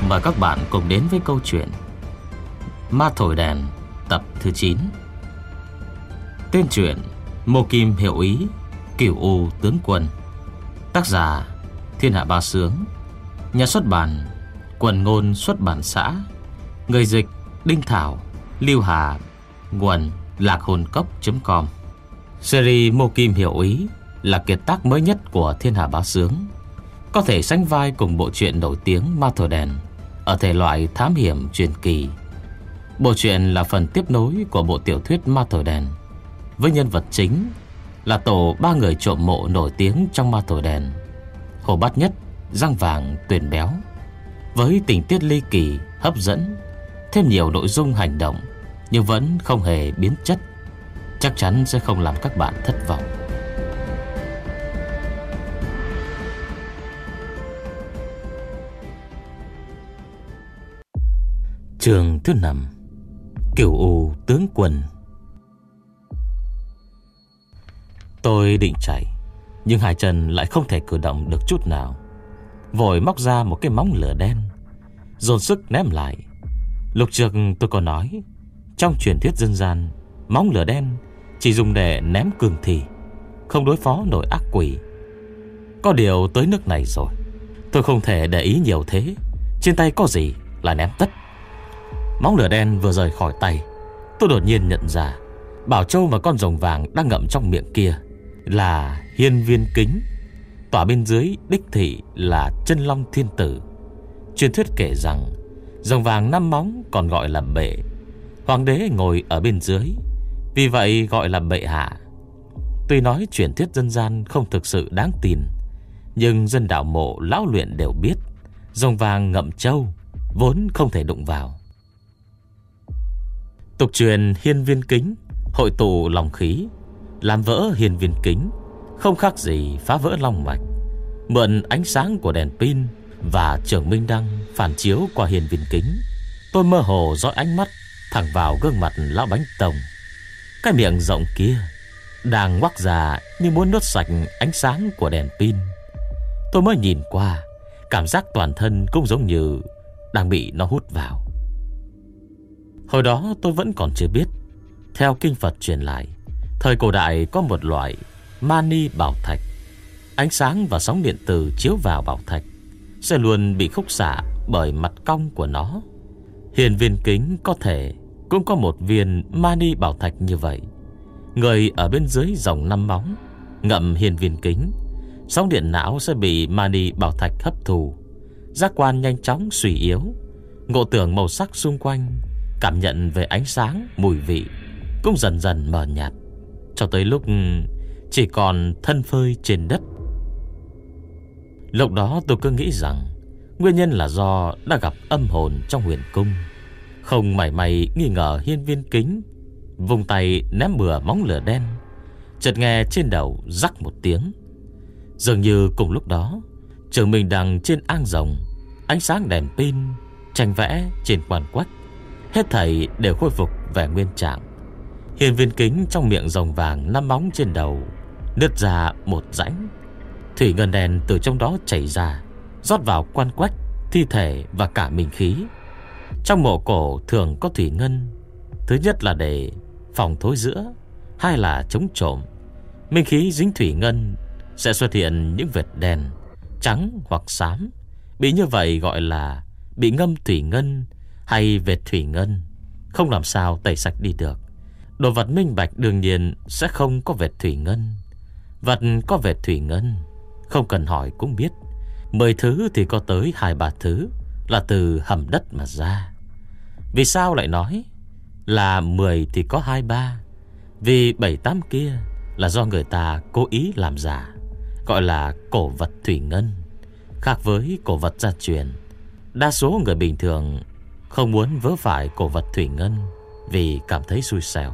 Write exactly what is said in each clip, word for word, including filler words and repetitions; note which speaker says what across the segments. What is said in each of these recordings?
Speaker 1: Mời các bạn cùng đến với câu chuyện Ma Thổi Đèn tập thứ chín. Tên truyện Mộ Kim Hiệu Ý, Cửu U Tướng Quân. Tác giả Thiên Hạ Ba Sướng. Nhà xuất bản Quần Ngôn Xuất bản xã. Người dịch Đinh Thảo, Lưu Hà. Nguồn lạc hồn cốc chấm com. Series Mộ Kim Hiệu Ý là kiệt tác mới nhất của Thiên Hạ Bá Sướng, có thể sánh vai cùng bộ truyện nổi tiếng Ma Thổi Đèn ở thể loại thám hiểm truyền kỳ. Bộ truyện là phần tiếp nối của bộ tiểu thuyết Ma Thổi Đèn, với nhân vật chính là tổ ba người trộm mộ nổi tiếng trong Ma Thổi Đèn: Hồ Bát Nhất, Răng Vàng, Tuyền Béo. Với tình tiết ly kỳ, hấp dẫn, thêm nhiều nội dung hành động, nhưng vẫn không hề biến chất, chắc chắn sẽ không làm các bạn thất vọng. Chương thứ năm: Cửu U Tướng Quân. Tôi định chạy, nhưng hai chân lại không thể cử động được chút nào. Vội móc ra một cái móng lửa đen, dồn sức ném lại. Lúc trước tôi có nói, trong truyền thuyết dân gian, móng lửa đen chỉ dùng để ném cường thi, không đối phó nổi ác quỷ. Có điều tới nước này rồi, tôi không thể để ý nhiều thế. Trên tay có gì là ném tất. Móng lửa đen vừa rời khỏi tay, tôi đột nhiên nhận ra Bảo Châu và con rồng vàng đang ngậm trong miệng kia là hiên viên kính. Tỏa bên dưới đích thị là chân long thiên tử. Truyền thuyết kể rằng rồng vàng năm móng còn gọi là bệ. Hoàng đế ngồi ở bên dưới, vì vậy gọi là bệ hạ. Tuy nói truyền thuyết dân gian không thực sự đáng tin, nhưng dân đạo mộ lão luyện đều biết rồng vàng ngậm châu vốn không thể đụng vào. Tục truyền hiên viên kính hội tụ long khí, làm vỡ hiên viên kính không khác gì phá vỡ long mạch. Mượn ánh sáng của đèn pin và trường minh đăng phản chiếu qua hiên viên kính, tôi mơ hồ dõi ánh mắt thẳng vào gương mặt lão bánh tông. Cái miệng rộng kia đang ngoác ra như muốn nuốt sạch ánh sáng của đèn pin. Tôi mới nhìn qua, cảm giác toàn thân cũng giống như đang bị nó hút vào. Hồi đó tôi vẫn còn chưa biết, theo kinh Phật truyền lại, thời cổ đại có một loại mani bảo thạch. Ánh sáng và sóng điện từ chiếu vào bảo thạch sẽ luôn bị khúc xạ bởi mặt cong của nó. Hiên viên kính có thể cũng có một viên mani bảo thạch như vậy. Người ở bên dưới dòng năm móng ngậm hiên viên kính, sóng điện não sẽ bị mani bảo thạch hấp thụ, giác quan nhanh chóng suy yếu, ngộ tưởng màu sắc xung quanh, cảm nhận về ánh sáng, mùi vị cũng dần dần mờ nhạt, cho tới lúc chỉ còn thân phơi trên đất. Lúc đó tôi cứ nghĩ rằng nguyên nhân là do đã gặp âm hồn trong huyền cung, không mảy may nghi ngờ hiên viên kính. Vùng tay ném bừa móng lửa đen, chợt nghe trên đầu rắc một tiếng. Dường như cùng lúc đó, trường mình đang trên ang rồng, ánh sáng đèn pin, tranh vẽ trên quan quách, hết thảy đều khôi phục vẻ nguyên trạng. Hiên viên kính trong miệng rồng vàng năm móng trên đầu nứt ra một rãnh, thủy ngân đen từ trong đó chảy ra, rót vào quan quách, thi thể và cả minh khí. Trong mộ cổ thường có thủy ngân, thứ nhất là để phòng thối rữa, hai là chống trộm. Minh khí dính thủy ngân sẽ xuất hiện những vệt đen, trắng hoặc xám. Bị như vậy gọi là bị ngâm thủy ngân hay vệt thủy ngân, không làm sao tẩy sạch đi được. Đồ vật minh bạch đương nhiên sẽ không có vệt thủy ngân. Vật có vệt thủy ngân không cần hỏi cũng biết, mười thứ thì có tới hai ba thứ là từ hầm đất mà ra. Vì sao lại nói là mười thì có hai ba? Vì bảy tám kia là do người ta cố ý làm giả, gọi là cổ vật thủy ngân, khác với cổ vật gia truyền. Đa số người bình thường không muốn vớ phải cổ vật thủy ngân vì cảm thấy xui xẻo.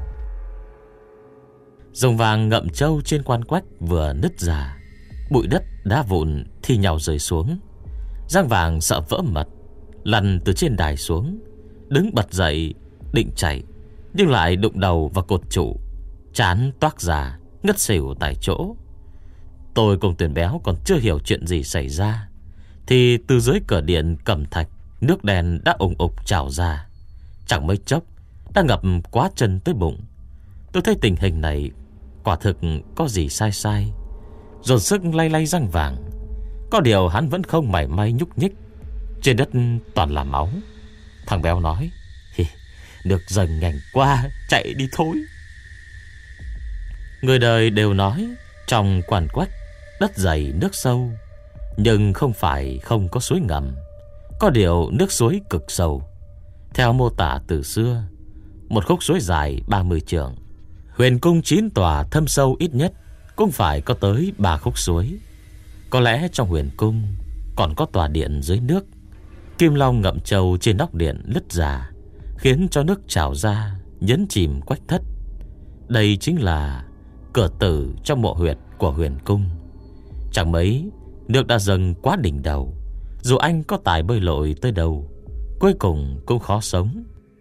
Speaker 1: Rồng vàng ngậm trâu trên quan quách vừa nứt ra, bụi đất đá vụn thi nhau rơi xuống. Răng vàng sợ vỡ mật, lăn từ trên đài xuống, đứng bật dậy định chạy, nhưng lại đụng đầu vào cột trụ, trán toác ra, ngất xỉu tại chỗ. Tôi cùng Tuyền Béo còn chưa hiểu chuyện gì xảy ra, thì từ dưới cửa điện cẩm thạch nước đen đã ủng ục trào ra, chẳng mấy chốc đã ngập quá chân tới bụng. Tôi thấy tình hình này quả thực có gì sai sai, dồn sức lay lay răng vàng. Có điều hắn vẫn không mảy may nhúc nhích. Trên đất toàn là máu. Thằng béo nói: nước dần nhanh qua, chạy đi thôi. Người đời đều nói trong Quan Quách đất dày nước sâu, nhưng không phải không có suối ngầm. Có điều nước suối cực sâu. Theo mô tả từ xưa, một khúc suối dài ba mươi trượng, huyền cung chín tòa thâm sâu ít nhất cũng phải có tới ba khúc suối. Có lẽ trong huyền cung còn có tòa điện dưới nước. Kim long ngậm trầu trên nóc điện lứt ra, khiến cho nước trào ra nhấn chìm Quách thất. Đây chính là cửa tử trong mộ huyệt của huyền cung. Chẳng mấy nước đã dâng quá đỉnh đầu. Dù anh có tài bơi lội tới đâu, cuối cùng cũng khó sống.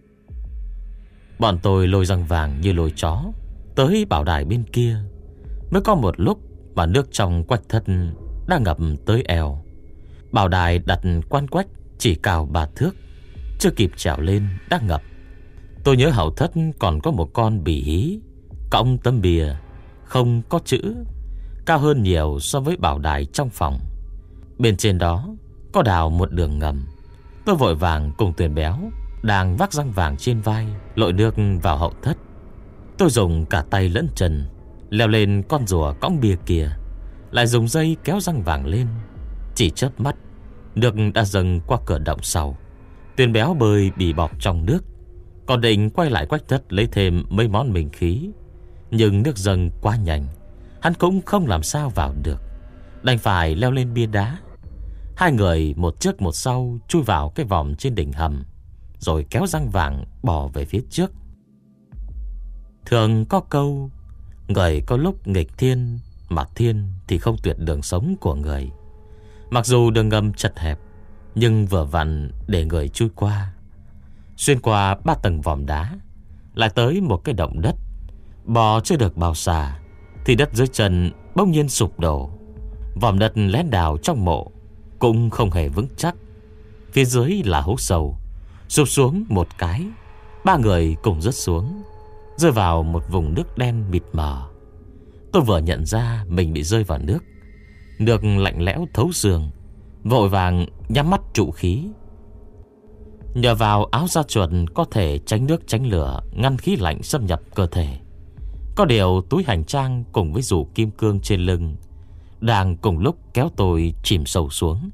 Speaker 1: Bọn tôi lôi răng vàng như lôi chó tới bảo đài bên kia. Mới có một lúc mà nước trong Quách thất đã ngập tới eo. Bảo đài đặt Quan Quách chỉ cao ba thước, chưa kịp trèo lên đã ngập. Tôi nhớ hậu thất còn có một con bỉ hí cõng tấm bìa không có chữ, cao hơn nhiều so với bảo đài trong phòng. Bên trên đó có đào một đường ngầm. Tôi vội vàng cùng Tuyền béo đang vác răng vàng trên vai lội nước vào hậu thất. Tôi dùng cả tay lẫn chân leo lên con rùa cõng bia kia, lại dùng dây kéo răng vàng lên. Chỉ chớp mắt, nước đã dâng qua cửa động sau. Tuyền béo bơi bì bọt trong nước, còn định quay lại Quách thất lấy thêm mấy món mình khí, nhưng nước dâng quá nhanh, hắn cũng không làm sao vào được, đành phải leo lên bia đá. Hai người một trước một sau chui vào cái vòm trên đỉnh hầm, rồi kéo răng vàng bò về phía trước. Thường có câu: người có lúc nghịch thiên, mà thiên thì không tuyệt đường sống của người. Mặc dù đường ngầm chật hẹp, nhưng vừa vặn để người chui qua. Xuyên qua ba tầng vòm đá, lại tới một cái động đất. Bò chưa được bao xa thì đất dưới chân bỗng nhiên sụp đổ. Vòm đất lén đào trong mộ cũng không hề vững chắc. Phía dưới là hố sâu, sụp xuống một cái, ba người cùng rớt xuống, rơi vào một vùng nước đen mịt mờ. Tôi vừa nhận ra mình bị rơi vào nước. Nước lạnh lẽo thấu xương, vội vàng nhắm mắt trụ khí. Nhờ vào áo da chuột có thể tránh nước tránh lửa, ngăn khí lạnh xâm nhập cơ thể. Có điều túi hành trang cùng với rủ kim cương trên lưng đang cùng lúc kéo tôi chìm sâu xuống.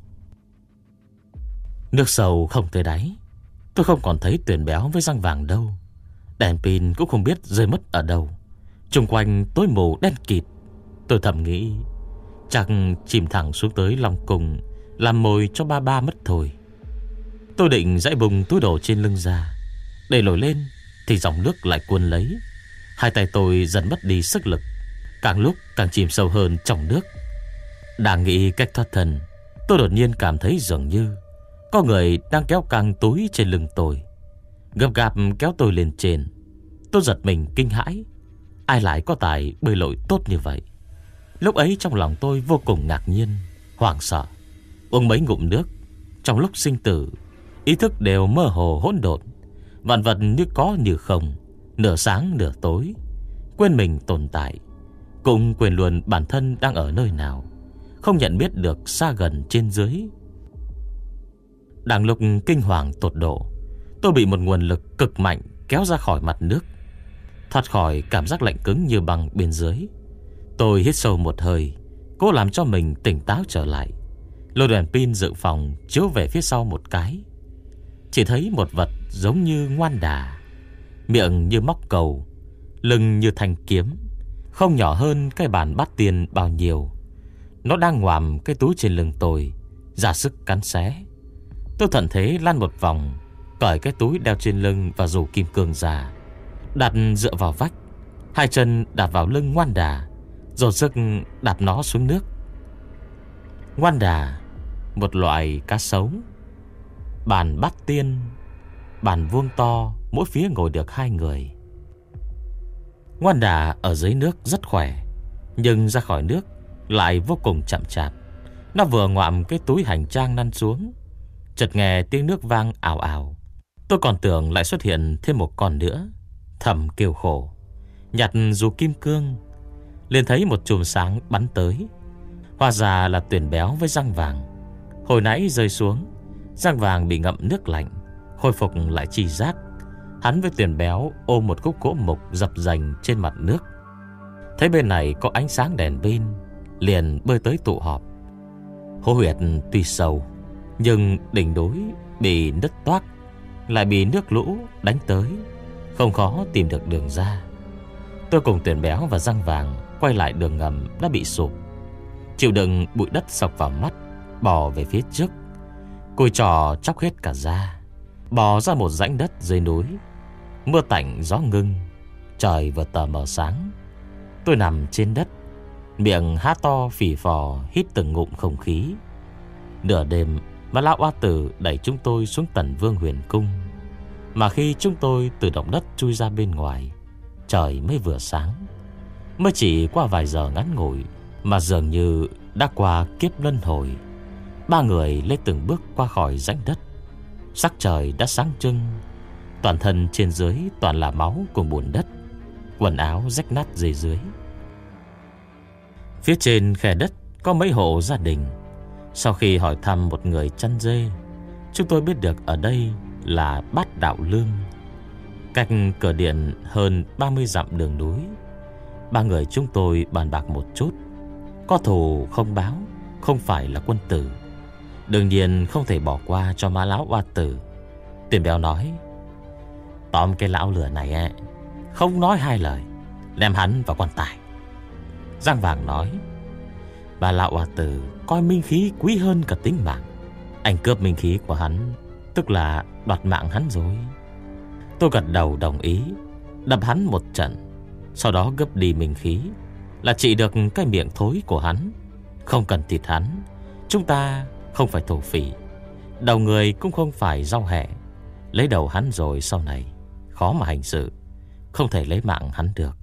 Speaker 1: Nước sâu không tới đáy. Tôi không còn thấy Tuyền béo với răng vàng đâu. Đèn pin cũng không biết rơi mất ở đâu. Xung quanh tối mù đen kịt. Tôi thầm nghĩ chắc chìm thẳng xuống tới Long Cung, làm mồi cho ba ba mất thôi. Tôi định giãy bùng túi đồ trên lưng ra để nổi lên, thì dòng nước lại cuốn lấy. Hai tay tôi dần mất đi sức lực, càng lúc càng chìm sâu hơn trong nước. Đang nghĩ cách thoát thân, tôi đột nhiên cảm thấy dường như có người đang kéo căng túi trên lưng tôi, gấp gáp kéo tôi lên trên. Tôi giật mình kinh hãi. Ai lại có tài bơi lội tốt như vậy? Lúc ấy trong lòng tôi vô cùng ngạc nhiên, hoảng sợ. Uống mấy ngụm nước, trong lúc sinh tử, ý thức đều mơ hồ hỗn độn, vạn vật như có như không, nửa sáng nửa tối, quên mình tồn tại, cũng quên luôn bản thân đang ở nơi nào, không nhận biết được xa gần trên dưới. Đang lúc kinh hoàng tột độ, tôi bị một nguồn lực cực mạnh kéo ra khỏi mặt nước, thoát khỏi cảm giác lạnh cứng như băng bên dưới. Tôi hít sâu một hơi, cố làm cho mình tỉnh táo trở lại. Lôi đèn pin dự phòng chiếu về phía sau một cái, chỉ thấy một vật giống như ngoan đà, miệng như móc cầu, lưng như thanh kiếm, không nhỏ hơn cái bàn bát tiền bao nhiêu. Nó đang ngoạm cái túi trên lưng tôi, ra sức cắn xé. Tôi thuận thế lăn một vòng, cởi cái túi đeo trên lưng và rủ kim cương ra, đặt dựa vào vách, hai chân đặt vào lưng ngoan đà, dồn sức đặt nó xuống nước. Ngoan đà, một loại cá sấu. Bàn bát tiên, bàn vuông to, mỗi phía ngồi được hai người. Ngoan đà ở dưới nước rất khỏe, nhưng ra khỏi nước lại vô cùng chậm chạp. Nó vừa ngoạm cái túi hành trang lăn xuống, Chợt nghe tiếng nước vang ào ào. Tôi còn tưởng lại xuất hiện thêm một con nữa, thầm kêu khổ. Nhặt dù kim cương, liền thấy một chùm sáng bắn tới. Hóa ra là Tuyển Béo với Răng Vàng. Hồi nãy rơi xuống, Răng Vàng bị ngậm nước lạnh, khôi phục lại tri giác. Hắn với Tuyển Béo ôm một khúc gỗ mục dập dành trên mặt nước. Thấy bên này có ánh sáng đèn pin, liền bơi tới tụ họp. Hố huyệt tuy sâu, nhưng đỉnh núi bị nứt toác, lại bị nước lũ đánh tới, không khó tìm được đường ra. Tôi cùng Tuyển Béo và Răng Vàng quay lại đường ngầm đã bị sụp. Chịu đựng bụi đất sộc vào mắt, bò về phía trước. Cùi trò chóc hết cả da, bò ra một rãnh đất dưới núi. Mưa tạnh gió ngưng, trời vừa tờ mờ sáng. Tôi nằm trên đất, miệng há to phì phò hít từng ngụm không khí. Nửa đêm mà lão oa tử đẩy chúng tôi xuống Tần Vương Huyền Cung. Mà khi chúng tôi từ động đất chui ra bên ngoài, trời mới vừa sáng. Mới chỉ qua vài giờ ngắn ngủi mà dường như đã qua kiếp luân hồi. Ba người lê từng bước qua khỏi rãnh đất. Sắc trời đã sáng trưng, toàn thân trên dưới toàn là máu cùng bùn đất, quần áo rách nát dưới dưới. Phía trên khe đất có mấy hộ gia đình. Sau khi hỏi thăm một người chăn dê, chúng tôi biết được ở đây là Bát Đạo Lương, cách cửa điện hơn ba mươi dặm đường núi. Ba người chúng tôi bàn bạc một chút. Có thù không báo, không phải là quân tử, đương nhiên không thể bỏ qua cho má lão oa tử. Tuyển Béo nói: tóm cái lão lửa này ấy, không nói hai lời, đem hắn vào quan tài. Răng Vàng nói: bà lão oa tử coi minh khí quý hơn cả tính mạng. Anh cướp minh khí của hắn, tức là đoạt mạng hắn rồi. Tôi gật đầu đồng ý, đập hắn một trận. Sau đó gấp đi minh khí, là trị được cái miệng thối của hắn. Không cần thịt hắn, chúng ta không phải thổ phỉ, đầu người cũng không phải rau hẹ. Lấy đầu hắn rồi sau này khó mà hành sự, không thể lấy mạng hắn được.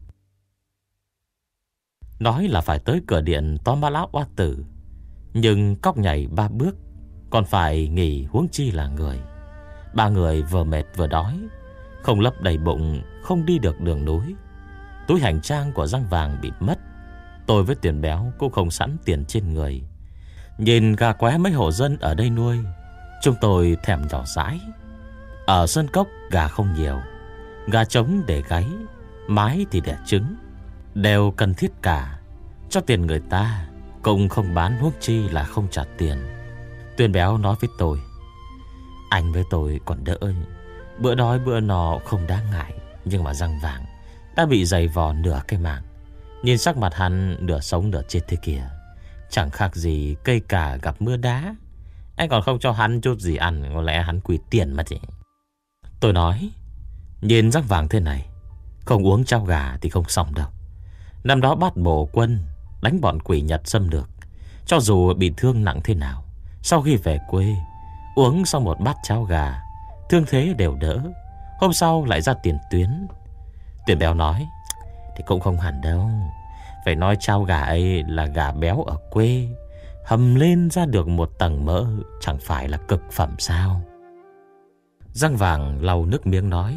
Speaker 1: Nói là phải tới cửa điện tóm ba lão oa tử, nhưng cóc nhảy ba bước, còn phải nghỉ huống chi là người. Ba người vừa mệt vừa đói, không lấp đầy bụng, không đi được đường núi. Túi hành trang của Răng Vàng bị mất. Tôi với Tuyển Béo cũng không sẵn tiền trên người. Nhìn gà qué mấy hộ dân ở đây nuôi, chúng tôi thèm nhỏ dãi. Ở sân cốc gà không nhiều, gà trống để gáy, mái thì đẻ trứng, đều cần thiết cả. Cho tiền người ta cũng không bán, huống chi là không trả tiền. Tuyển Béo nói với tôi: anh với tôi còn đỡ, bữa đói bữa no không đáng ngại. Nhưng mà Răng Vàng đã bị dày vò nửa cái mạng, nhìn sắc mặt hắn nửa sống nửa chết thế kìa, chẳng khác gì cây cà gặp mưa đá. Anh còn không cho hắn chút gì ăn, có lẽ hắn quỳ tiền mà chị. Tôi nói: nhìn Răng Vàng thế này, không uống cháo gà thì không xong đâu. Năm đó Bát Bổ Quân đánh bọn quỷ Nhật xâm lược, cho dù bị thương nặng thế nào, sau khi về quê uống xong một bát cháo gà, thương thế đều đỡ, hôm sau lại ra tiền tuyến. Tuyển Béo nói: thì cũng không hẳn đâu, phải nói cháo gà ấy là gà béo ở quê, hầm lên ra được một tầng mỡ, chẳng phải là cực phẩm sao? Răng Vàng lau nước miếng nói: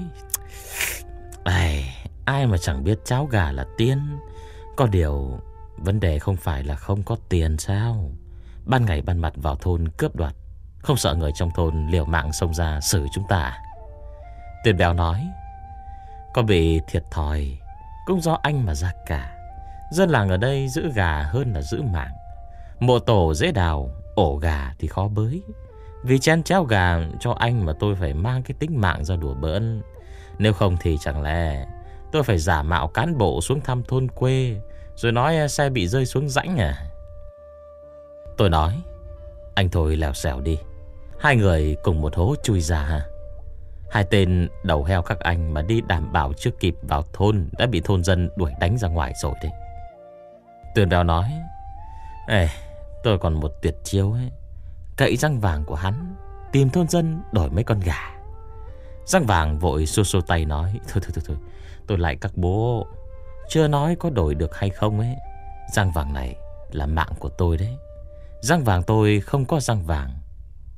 Speaker 1: ai, ai mà chẳng biết cháo gà là tiên. Có điều vấn đề không phải là không có tiền sao? Ban ngày ban mặt vào thôn cướp đoạt, không sợ người trong thôn liều mạng xông ra xử chúng ta? Tuyển Béo nói: có bị thiệt thòi cũng do anh mà ra cả. Dân làng ở đây giữ gà hơn là giữ mạng. Mộ tổ dễ đào, ổ gà thì khó bới. Vì chén cháo gà cho anh mà tôi phải mang cái tính mạng ra đùa bỡn. Nếu không thì chẳng lẽ tôi phải giả mạo cán bộ xuống thăm thôn quê, rồi nói xe bị rơi xuống rãnh à? Tôi nói: anh thôi lèo xèo đi. Hai người cùng một hố chui ra ha. Hai tên đầu heo các anh mà đi đảm bảo chưa kịp vào thôn đã bị thôn dân đuổi đánh ra ngoài rồi đấy. Tuyển Béo nói: ê, tôi còn một tuyệt chiêu ấy, cậy Răng Vàng của hắn, tìm thôn dân đổi mấy con gà. Răng Vàng vội xua xua tay nói: Thôi thôi thôi, thôi tôi lại các bố, chưa nói có đổi được hay không ấy. Răng vàng này là mạng của tôi đấy. Răng vàng tôi không có răng vàng,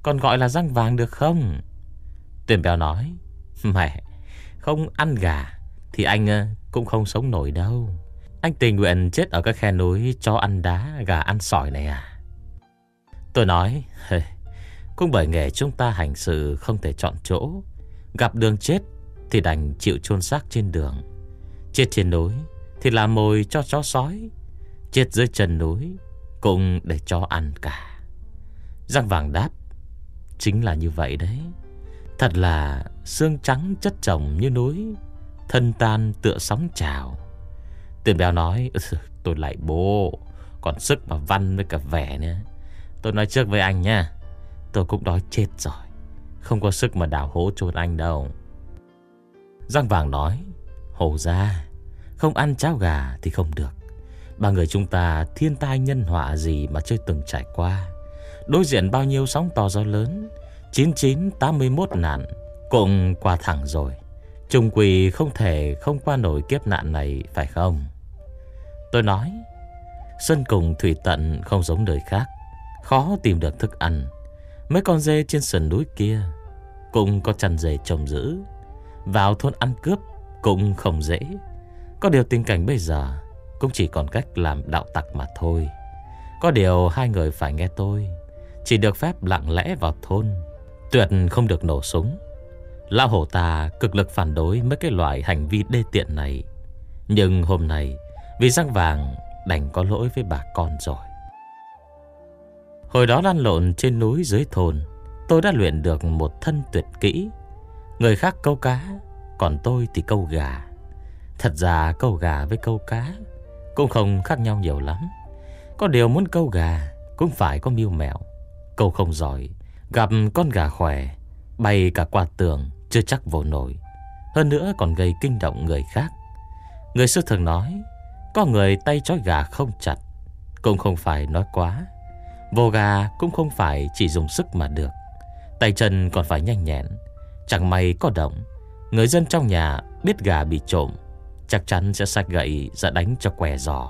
Speaker 1: còn gọi là răng vàng được không? Tuyển béo nói: Mẹ, không ăn gà thì anh cũng không sống nổi đâu. Anh tình nguyện chết ở các khe núi cho ăn đá gà ăn sỏi này à? Tôi nói: hey, cũng bởi nghề chúng ta hành sự không thể chọn chỗ. Gặp đường chết thì đành chịu chôn xác trên đường. Chết trên núi thì làm mồi cho chó sói. Chết dưới chân núi cũng để chó ăn cả. Răng vàng đáp: Chính là như vậy đấy. Thật là xương trắng chất chồng như núi, thân tan tựa sóng trào. Tuyển béo nói: Tôi lại bố, còn sức mà văn với cả vẻ nữa. Tôi nói trước với anh nha, tôi cũng đói chết rồi, không có sức mà đào hố chôn anh đâu. Răng vàng nói: Hổ ra, không ăn cháo gà thì không được. Ba người chúng ta thiên tai nhân họa gì mà chưa từng trải qua. Đối diện bao nhiêu sóng to gió lớn, chín chín tám mươi mốt nạn cũng qua thẳng rồi. Trung quỳ không thể không qua nổi kiếp nạn này, phải không? Tôi nói: Sơn cùng thủy tận không giống đời khác, khó tìm được thức ăn. Mấy con dê trên sườn núi kia cũng có chăn dê trông giữ. Vào thôn ăn cướp cũng không dễ. Có điều tình cảnh bây giờ cũng chỉ còn cách làm đạo tặc mà thôi. Có điều hai người phải nghe tôi, chỉ được phép lặng lẽ vào thôn, tuyệt không được nổ súng. Lão hổ ta cực lực phản đối mấy cái loại hành vi đê tiện này. Nhưng hôm nay vì răng vàng đành có lỗi với bà con rồi. Hồi đó lăn lộn trên núi dưới thôn, tôi đã luyện được một thân tuyệt kỹ. Người khác câu cá, còn tôi thì câu gà. Thật ra câu gà với câu cá cũng không khác nhau nhiều lắm. Có điều muốn câu gà cũng phải có mưu mẹo. Câu không giỏi, gặp con gà khỏe, bay cả qua tường chưa chắc vô nổi. Hơn nữa còn gây kinh động người khác. Người xưa thường nói, có người tay trói gà không chặt. Cũng không phải nói quá. Vồ gà cũng không phải chỉ dùng sức mà được. Tay chân còn phải nhanh nhẹn. Chẳng may có động, người dân trong nhà biết gà bị trộm, chắc chắn sẽ xách gậy ra đánh cho què giò.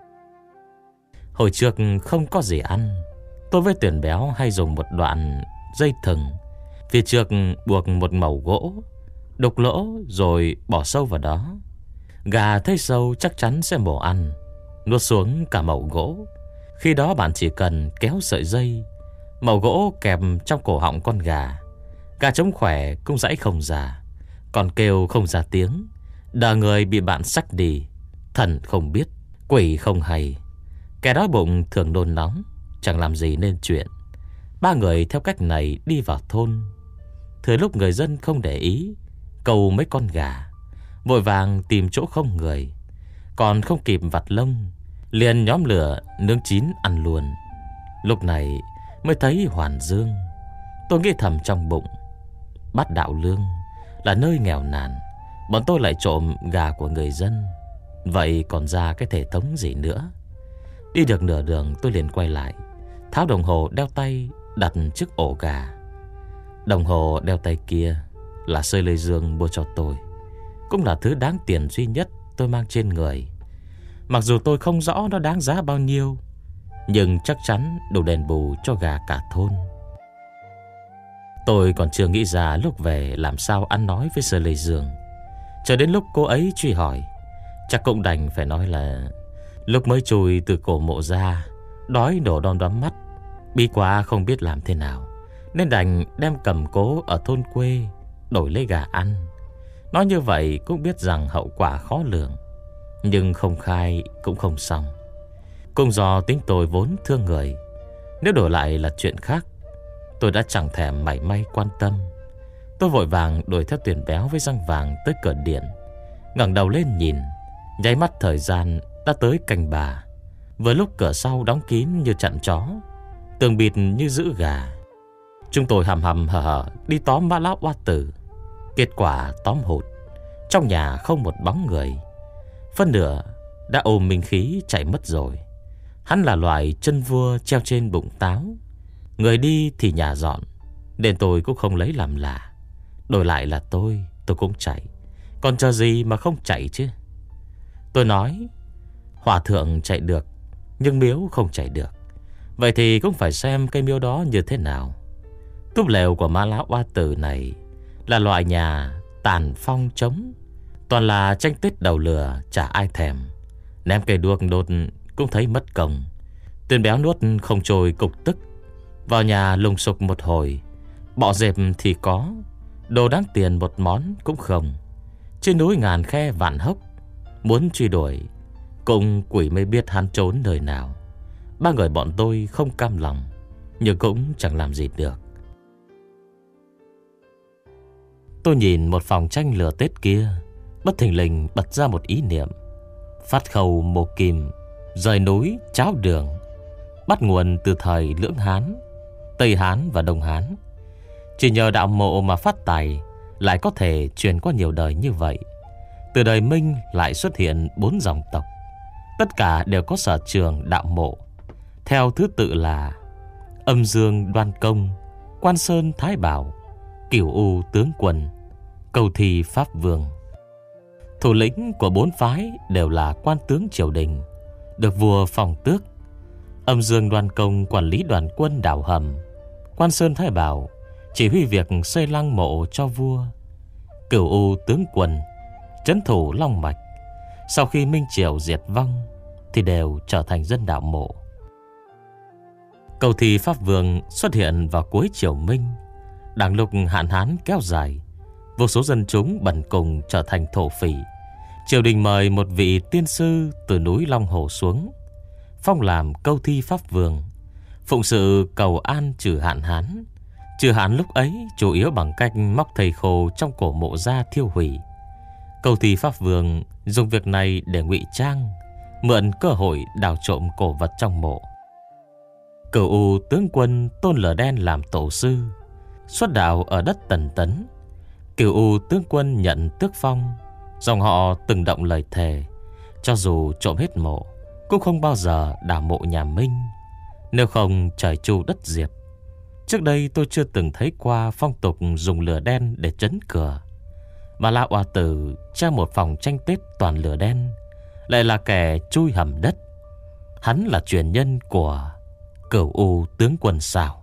Speaker 1: Hồi trước không có gì ăn, tôi với Tuyển béo hay dùng một đoạn dây thừng, phía trước buộc một mẩu gỗ, đục lỗ rồi bỏ sâu vào đó. Gà thấy sâu chắc chắn sẽ mổ ăn, nuốt xuống cả mẩu gỗ. Khi đó bạn chỉ cần kéo sợi dây, mẩu gỗ kẹp trong cổ họng con gà. Gà trống khỏe cũng dãy không ra, còn kêu không ra tiếng, đờ người bị bạn xách đi. Thần không biết, quỷ không hay. Kẻ đói bụng thường nôn nóng, chẳng làm gì nên chuyện. Ba người theo cách này đi vào thôn. Thừa lúc người dân không để ý, câu mấy con gà, vội vàng tìm chỗ không người. Còn không kịp vặt lông, liền nhóm lửa nướng chín ăn luôn. Lúc này mới thấy hoàn dương. Tôi nghĩ thầm trong bụng, Bát Đạo Lương là nơi nghèo nàn, bọn tôi lại trộm gà của người dân, vậy còn ra cái thể thống gì nữa. Đi được nửa đường tôi liền quay lại, tháo đồng hồ đeo tay đặt trước ổ gà. Đồng hồ đeo tay kia là Sơi Lê Dương mua cho tôi, cũng là thứ đáng tiền duy nhất tôi mang trên người. Mặc dù tôi không rõ nó đáng giá bao nhiêu, nhưng chắc chắn đủ đền bù cho gà cả thôn. Tôi còn chưa nghĩ ra lúc về làm sao ăn nói với Sơ Lê Dương. Chờ đến lúc cô ấy truy hỏi, chắc cũng đành phải nói là lúc mới chui từ cổ mộ ra, đói đổ đom đóm mắt, bi quá không biết làm thế nào, nên đành đem cầm cố ở thôn quê đổi lấy gà ăn. Nói như vậy cũng biết rằng hậu quả khó lường, nhưng không khai cũng không xong. Cũng do tính tôi vốn thương người, nếu đổi lại là chuyện khác, tôi đã chẳng thèm mảy may quan tâm. Tôi vội vàng đuổi theo Tuyển béo với răng vàng tới cửa điện, ngẩng đầu lên nhìn, nháy mắt thời gian đã tới canh bà. Vừa lúc cửa sau đóng kín như chặn chó, tường bịt như giữ gà. Chúng tôi hầm hầm hờ hờ đi tóm Mã Lão Oa Tử. Kết quả tóm hụt, trong nhà không một bóng người. Phân nửa đã ôm minh khí chạy mất rồi. Hắn là loại chân vua treo trên bụng táo, người đi thì nhà dọn, nên tôi cũng không lấy làm lạ. Đổi lại là tôi, tôi cũng chạy, còn chờ gì mà không chạy chứ. Tôi nói, hòa thượng chạy được, nhưng miếu không chạy được. Vậy thì cũng phải xem cây miếu đó như thế nào. Túp lều của Ma Lão Oa Tử này là loại nhà tàn phong trống, toàn là tranh tết đầu lửa, chả ai thèm. Ném cây đuốc đốt cũng thấy mất công. Tuyền béo nuốt không trôi cục tức. Vào nhà lùng sục một hồi, bọ dẹp thì có, đồ đáng tiền một món cũng không. Trên núi ngàn khe vạn hốc, muốn truy đuổi cũng quỷ mới biết hắn trốn nơi nào. Ba người bọn tôi không cam lòng, nhưng cũng chẳng làm gì được. Tôi nhìn một phòng tranh lửa Tết kia, bất thình lình bật ra một ý niệm. Phát khâu mồ kim, rời núi cháo đường, bắt nguồn từ thời Lưỡng Hán, Tây Hán và Đông Hán. Chỉ nhờ đạo mộ mà phát tài lại có thể truyền qua nhiều đời như vậy. Từ đời Minh lại xuất hiện bốn dòng tộc, tất cả đều có sở trường đạo mộ, theo thứ tự là Âm Dương Đoan Công, Quan Sơn Thái Bảo, Cửu U Tướng Quân, Cầu Thi Pháp Vương. Thủ lĩnh của bốn phái đều là quan tướng triều đình, được vua phong tước. Âm Dương Đoan Công quản lý đoàn quân đào hầm, Quan Sơn Thái Bảo chỉ huy việc xây lăng mộ cho vua, Cửu U Tướng Quân trấn thủ long mạch. Sau khi Minh Triều diệt vong thì đều trở thành dân đạo mộ. Cầu Thi Pháp Vương xuất hiện vào cuối triều Minh. Đang lúc hạn hán kéo dài, vô số dân chúng bần cùng trở thành thổ phỉ. Triều đình mời một vị tiên sư từ núi Long Hồ xuống, phong làm Câu Thi Pháp Vương, phụng sự cầu an trừ hạn hán. Trừ hạn lúc ấy chủ yếu bằng cách móc thầy khô trong cổ mộ ra thiêu hủy. Câu Thi Pháp Vương dùng việc này để ngụy trang, mượn cơ hội đào trộm cổ vật trong mộ. Cửu U Tướng Quân tôn lửa đen làm tổ sư, xuất đạo ở đất Tần Tấn. Cửu U Tướng Quân nhận tước phong, dòng họ từng động lời thề, cho dù trộm hết mộ cũng không bao giờ đào mộ nhà Minh, nếu không trời chu đất diệt. Trước đây tôi chưa từng thấy qua phong tục dùng lửa đen để trấn cửa. Mà Lão Oa Tử trang một phòng tranh Tết toàn lửa đen, lại là kẻ chui hầm đất. Hắn là truyền nhân của Cửu U Tướng Quân sao?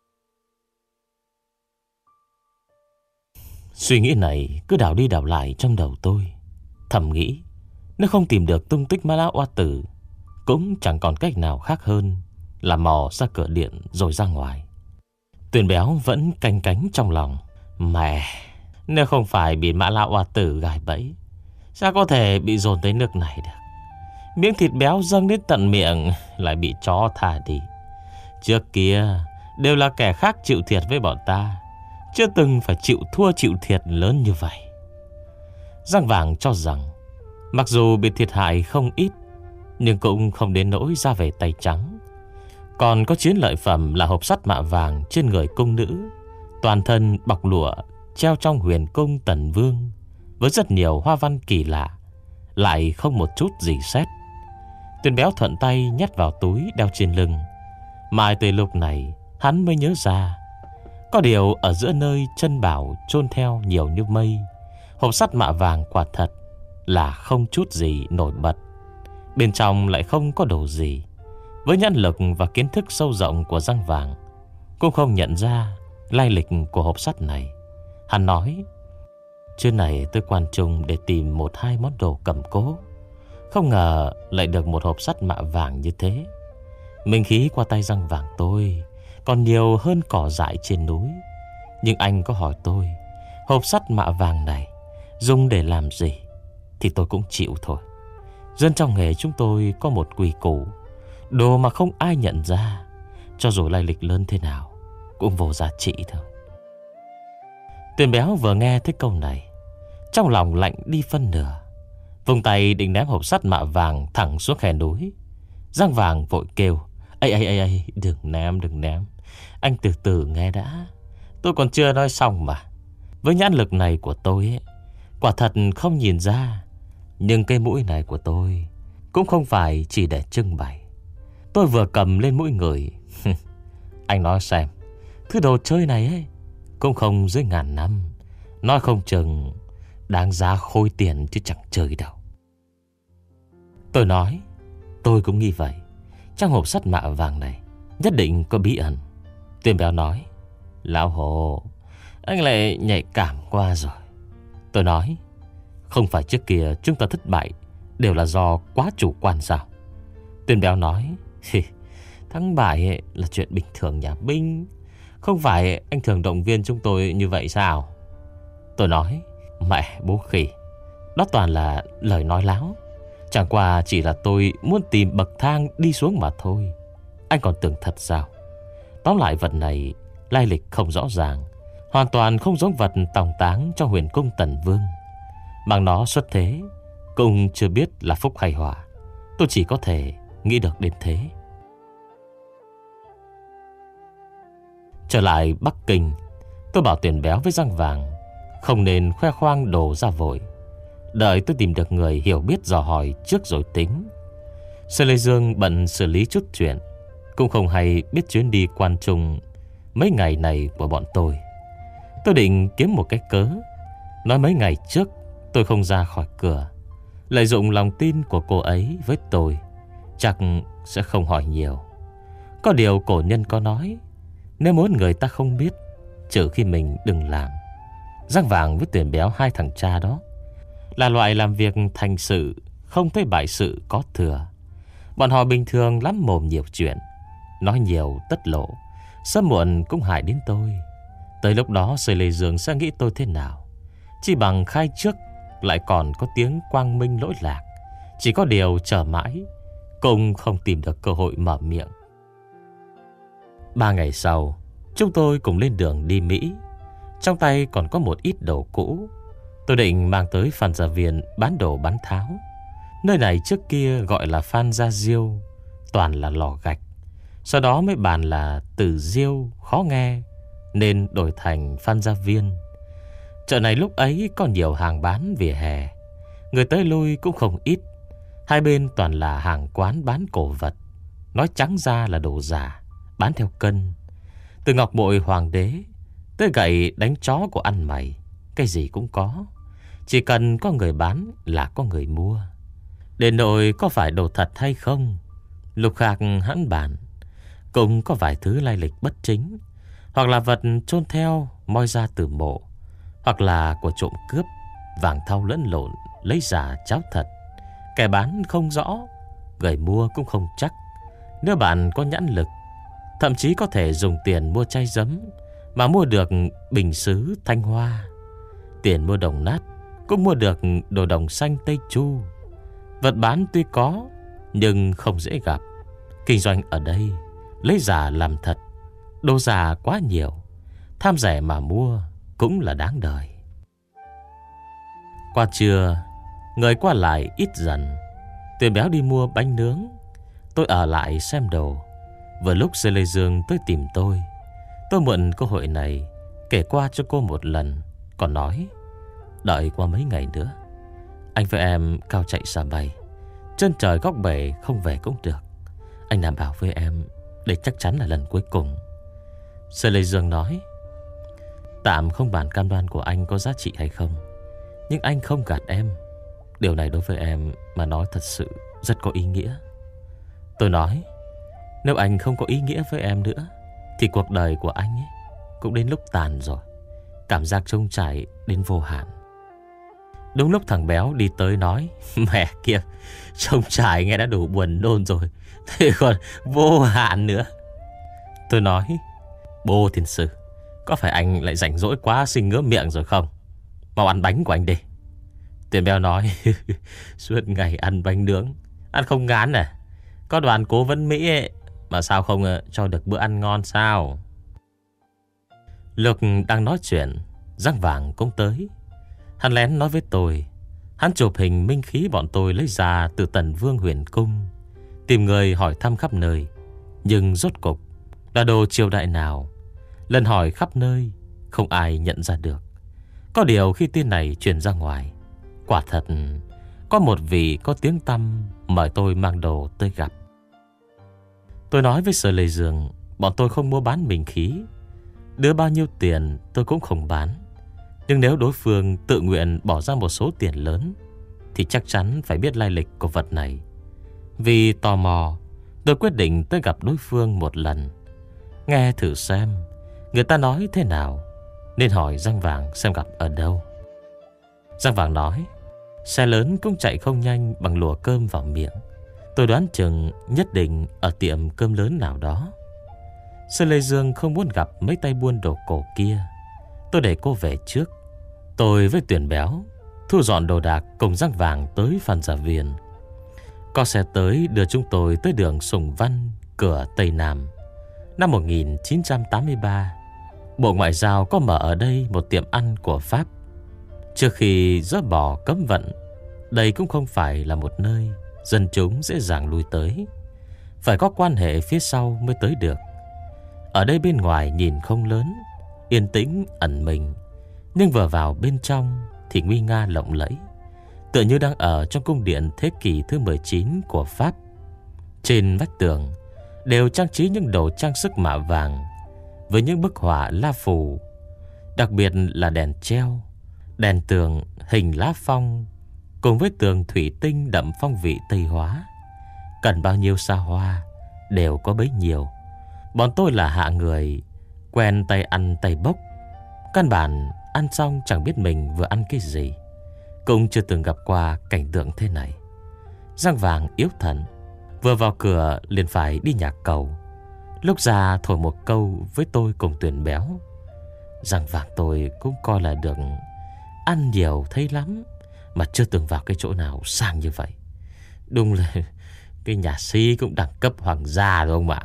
Speaker 1: Suy nghĩ này cứ đảo đi đảo lại trong đầu tôi. Thầm nghĩ, nếu không tìm được tung tích Ma Lão Oa Tử, cũng chẳng còn cách nào khác hơn là mò ra cửa điện rồi ra ngoài. Tuyền béo vẫn canh cánh trong lòng. Mẹ, nếu không phải bị Ma Lão Oa Tử gài bẫy, sao có thể bị dồn tới nước này được? Miếng thịt béo dâng đến tận miệng lại bị chó thả đi. Trước kia đều là kẻ khác chịu thiệt với bọn ta, chưa từng phải chịu thua chịu thiệt lớn như vậy. Giang Vàng cho rằng mặc dù bị thiệt hại không ít, nhưng cũng không đến nỗi ra về tay trắng. Còn có chiến lợi phẩm là hộp sắt mạ vàng trên người cung nữ, toàn thân bọc lụa, treo trong huyền cung Tần Vương, với rất nhiều hoa văn kỳ lạ, lại không một chút gì sét. Tuyền béo thuận tay nhét vào túi đeo trên lưng. Mãi tới lúc này hắn mới nhớ ra, có điều ở giữa nơi chân bảo chôn theo nhiều như mây, hộp sắt mạ vàng quả thật là không chút gì nổi bật. Bên trong lại không có đồ gì. Với nhãn lực và kiến thức sâu rộng của Giang Vàng, cũng không nhận ra lai lịch của hộp sắt này. Hắn nói, trưa này tôi quan trung để tìm một hai món đồ cầm cố, không ngờ lại được một hộp sắt mạ vàng như thế. Minh khí qua tay Giang Vàng tôi còn nhiều hơn cỏ dại trên núi. Nhưng anh có hỏi tôi hộp sắt mạ vàng này dùng để làm gì, thì tôi cũng chịu thôi. Dân trong nghề chúng tôi có một quy củ, đồ mà không ai nhận ra, cho dù lai lịch lớn thế nào, cũng vô giá trị thôi. Tuyền béo vừa nghe thấy câu này, trong lòng lạnh đi phân nửa, vùng tay định ném hộp sắt mạ vàng thẳng xuống khe núi. Giang Vàng vội kêu, Ây ây ây ây, đừng ném đừng ném, anh từ từ nghe đã, tôi còn chưa nói xong mà. Với nhãn lực này của tôi ấy, quả thật không nhìn ra, nhưng cái mũi này của tôi cũng không phải chỉ để trưng bày. Tôi vừa cầm lên mũi người. Anh nói xem, thứ đồ chơi này ấy cũng không dưới ngàn năm, nói không chừng đáng giá khối tiền chứ chẳng chơi đâu. Tôi nói, tôi cũng nghĩ vậy. Trong hộp sắt mạ vàng này nhất định có bí ẩn. Tuyền béo nói, Lão Hồ, anh lại nhạy cảm qua rồi. Tôi nói, không phải trước kia chúng ta thất bại đều là do quá chủ quan sao? Tuyên Béo nói, thắng bại là chuyện bình thường nhà binh, không phải anh thường động viên chúng tôi như vậy sao? Tôi nói, mẹ bố khỉ, đó toàn là lời nói láo. Chẳng qua chỉ là tôi muốn tìm bậc thang đi xuống mà thôi. Anh còn tưởng thật sao? Tóm lại vật này lai lịch không rõ ràng, hoàn toàn không giống vật tòng táng trong huyền cung Tần Vương. Bằng nó xuất thế cũng chưa biết là phúc hay họa. Tôi chỉ có thể nghĩ được đến thế. Trở lại Bắc Kinh, tôi bảo Tuyển Béo với Răng Vàng không nên khoe khoang đồ ra vội, đợi tôi tìm được người hiểu biết dò hỏi trước rồi tính. Sở Lê Dương bận xử lý chút chuyện, cũng không hay biết chuyến đi quan trung mấy ngày này của bọn tôi. Tôi định kiếm một cái cớ nói mấy ngày trước tôi không ra khỏi cửa, lợi dụng lòng tin của cô ấy với tôi, chắc sẽ không hỏi nhiều. Có điều cổ nhân có nói, nếu muốn người ta không biết, trừ khi mình đừng làm. Răng Vàng với Tuyển Béo, hai thằng cha đó, là loại làm việc thành sự, không thấy bại sự có thừa. Bọn họ bình thường lắm mồm nhiều chuyện, nói nhiều tất lộ, sớm muộn cũng hại đến tôi. Tới lúc đó Sở Lê Dương sẽ nghĩ tôi thế nào? Chỉ bằng khai trước lại còn có tiếng quang minh lỗi lạc. Chỉ có điều chờ mãi cũng không tìm được cơ hội mở miệng. Ba ngày sau, chúng tôi cùng lên đường đi Mỹ. Trong tay còn có một ít đồ cũ. Tôi định mang tới Phan Gia Viên bán đồ bán tháo. Nơi này trước kia gọi là Phan Gia Diêu, toàn là lò gạch. Sau đó mới bàn là từ Diêu khó nghe, nên đổi thành Phan Gia Viên. Chợ này lúc ấy có nhiều hàng bán vỉa hè, người tới lui cũng không ít. Hai bên toàn là hàng quán bán cổ vật, nói trắng ra là đồ giả, bán theo cân. Từ ngọc bội hoàng đế tới gậy đánh chó của ăn mày, cái gì cũng có. Chỉ cần có người bán là có người mua. Đến nỗi có phải đồ thật hay không, lúc khác hẵng bàn. Cũng có vài thứ lai lịch bất chính, hoặc là vật chôn theo moi ra từ mộ, hoặc là của trộm cướp, vàng thau lẫn lộn, lấy giả cháo thật. Kẻ bán không rõ, người mua cũng không chắc. Nếu bạn có nhãn lực, thậm chí có thể dùng tiền mua chai giấm mà mua được bình sứ Thanh Hoa. Tiền mua đồng nát cũng mua được đồ đồng xanh Tây Chu. Vật bán tuy có, nhưng không dễ gặp. Kinh doanh ở đây lấy giả làm thật, đồ giả quá nhiều, tham rẻ mà mua cũng là đáng đời. Qua trưa, người qua lại ít dần. Tuyển Béo đi mua bánh nướng, tôi ở lại xem đồ. Vừa lúc Sở Lê Dương tới tìm tôi, tôi mượn cơ hội này kể qua cho cô một lần, còn nói đợi qua mấy ngày nữa, anh với em cao chạy xa bay, chân trời góc bể không về cũng được. Anh đảm bảo với em, đây chắc chắn là lần cuối cùng. Sở Lê Dương nói, tạm không bàn cam đoan của anh có giá trị hay không, nhưng anh không gạt em. Điều này đối với em mà nói thật sự rất có ý nghĩa. Tôi nói, nếu anh không có ý nghĩa với em nữa, thì cuộc đời của anh ấy cũng đến lúc tàn rồi. Cảm giác trông trải đến vô hạn. Đúng lúc thằng Béo đi tới nói, mẹ kia, trông trải nghe đã đủ buồn nôn rồi, thế còn vô hạn nữa. Tôi nói, bố thiên sư, có phải anh lại rảnh rỗi quá sinh ngứa miệng rồi không? Mau ăn bánh của anh đi. Tuyển Béo nói, suốt ngày ăn bánh nướng, ăn không ngán à? Có đoàn cố vấn Mỹ ấy, mà sao không cho được bữa ăn ngon sao? Lúc đang nói chuyện, Răng Vàng cũng tới. Hắn lén nói với tôi, hắn chụp hình minh khí bọn tôi lấy ra từ Tần Vương Huyền Cung, tìm người hỏi thăm khắp nơi. Nhưng rốt cục là đồ triều đại nào, lần hỏi khắp nơi không ai nhận ra được. Có điều khi tin này truyền ra ngoài, quả thật có một vị có tiếng tăm mời tôi mang đồ tới gặp. Tôi nói với Sở Lê Dương, bọn tôi không mua bán minh khí, đưa bao nhiêu tiền tôi cũng không bán. Nhưng nếu đối phương tự nguyện bỏ ra một số tiền lớn, thì chắc chắn phải biết lai lịch của vật này. Vì tò mò, tôi quyết định tới gặp đối phương một lần, nghe thử xem người ta nói thế nào, nên hỏi răng vàng xem gặp ở đâu. Răng vàng nói, xe lớn cũng chạy không nhanh bằng lùa cơm vào miệng. Tôi đoán chừng nhất định ở tiệm cơm lớn nào đó. Sư Lê Dương không muốn gặp mấy tay buôn đồ cổ kia. Tôi để cô về trước. Tôi với Tuyển Béo thu dọn đồ đạc cùng răng vàng tới Phan Gia Viên. Có xe tới đưa chúng tôi tới đường Sùng Văn, cửa Tây Nam. Năm một nghìn chín trăm tám mươi ba, Bộ Ngoại giao có mở ở đây một tiệm ăn của Pháp. Trước khi dỡ bỏ cấm vận, đây cũng không phải là một nơi dân chúng dễ dàng lui tới. Phải có quan hệ phía sau mới tới được. Ở đây bên ngoài nhìn không lớn, yên tĩnh ẩn mình, nhưng vừa vào bên trong thì nguy nga lộng lẫy, tựa như đang ở trong cung điện thế kỷ thứ mười chín của Pháp. Trên vách tường đều trang trí những đồ trang sức mạ vàng với những bức họa la phù, đặc biệt là đèn treo, đèn tường hình lá phong, cùng với tường thủy tinh đậm phong vị Tây hóa. Cần bao nhiêu xa hoa đều có bấy nhiêu. Bọn tôi là hạ người quen tay ăn tay bốc, căn bản ăn xong chẳng biết mình vừa ăn cái gì, cũng chưa từng gặp qua cảnh tượng thế này. Răng vàng yếu thần, vừa vào cửa liền phải đi nhạc cầu. Lúc ra thổi một câu với tôi cùng Tuyển Béo. Răng vàng tôi cũng coi là được ăn nhiều thấy lắm, mà chưa từng vào cái chỗ nào sang như vậy. Đúng là cái nhà si cũng đẳng cấp hoàng gia rồi ông ạ.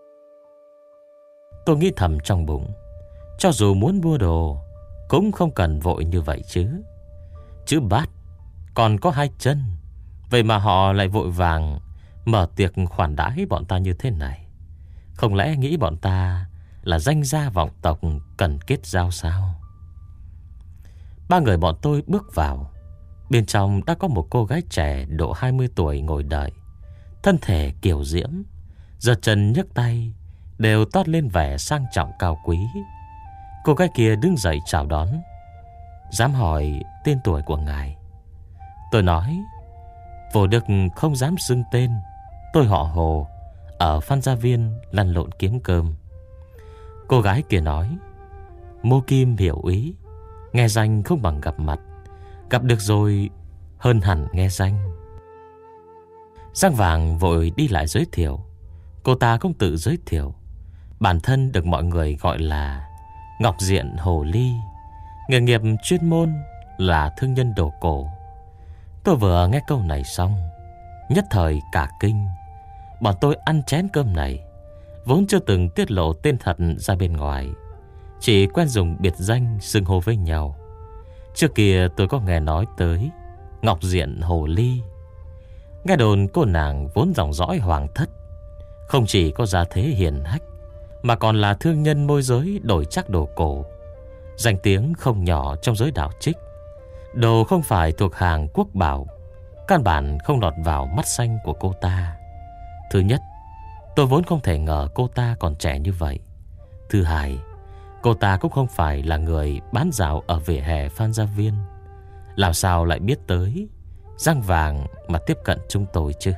Speaker 1: Tôi nghĩ thầm trong bụng, cho dù muốn mua đồ cũng không cần vội như vậy chứ. Chữ bát còn có hai chân, vậy mà họ lại vội vàng mở tiệc khoản đãi bọn ta như thế này. Không lẽ nghĩ bọn ta là danh gia vọng tộc cần kết giao sao? Ba người bọn tôi bước vào. Bên trong đã có một cô gái trẻ độ hai mươi tuổi ngồi đợi, thân thể kiều diễm, giật chân nhấc tay đều toát lên vẻ sang trọng cao quý. Cô gái kia đứng dậy chào đón. Dám hỏi tên tuổi của ngài? Tôi nói, Vô Đức không dám xưng tên, tôi họ Hồ, ở Phan Gia Viên lăn lộn kiếm cơm. Cô gái kia nói, Mô Kim hiểu ý, nghe danh không bằng gặp mặt, gặp được rồi hơn hẳn nghe danh. Răng vàng vội đi lại giới thiệu. Cô ta cũng tự giới thiệu bản thân được mọi người gọi là Ngọc Diện Hồ Ly, nghề nghiệp chuyên môn là thương nhân đồ cổ. Tôi vừa nghe câu này xong, nhất thời cả kinh. Bọn tôi ăn chén cơm này vốn chưa từng tiết lộ tên thật ra bên ngoài, chỉ quen dùng biệt danh xưng hô với nhau. Trước kia tôi có nghe nói tới Ngọc Diện Hồ Ly. Nghe đồn cô nàng vốn dòng dõi hoàng thất, không chỉ có gia thế hiền hách, mà còn là thương nhân môi giới đổi trác đồ cổ, danh tiếng không nhỏ trong giới đạo trích. Đồ không phải thuộc hàng quốc bảo, căn bản không lọt vào mắt xanh của cô ta. Thứ nhất, tôi vốn không thể ngờ cô ta còn trẻ như vậy. Thứ hai, cô ta cũng không phải là người bán dạo ở vỉa hè Phan Gia Viên. Làm sao lại biết tới Răng Vàng mà tiếp cận chúng tôi chứ?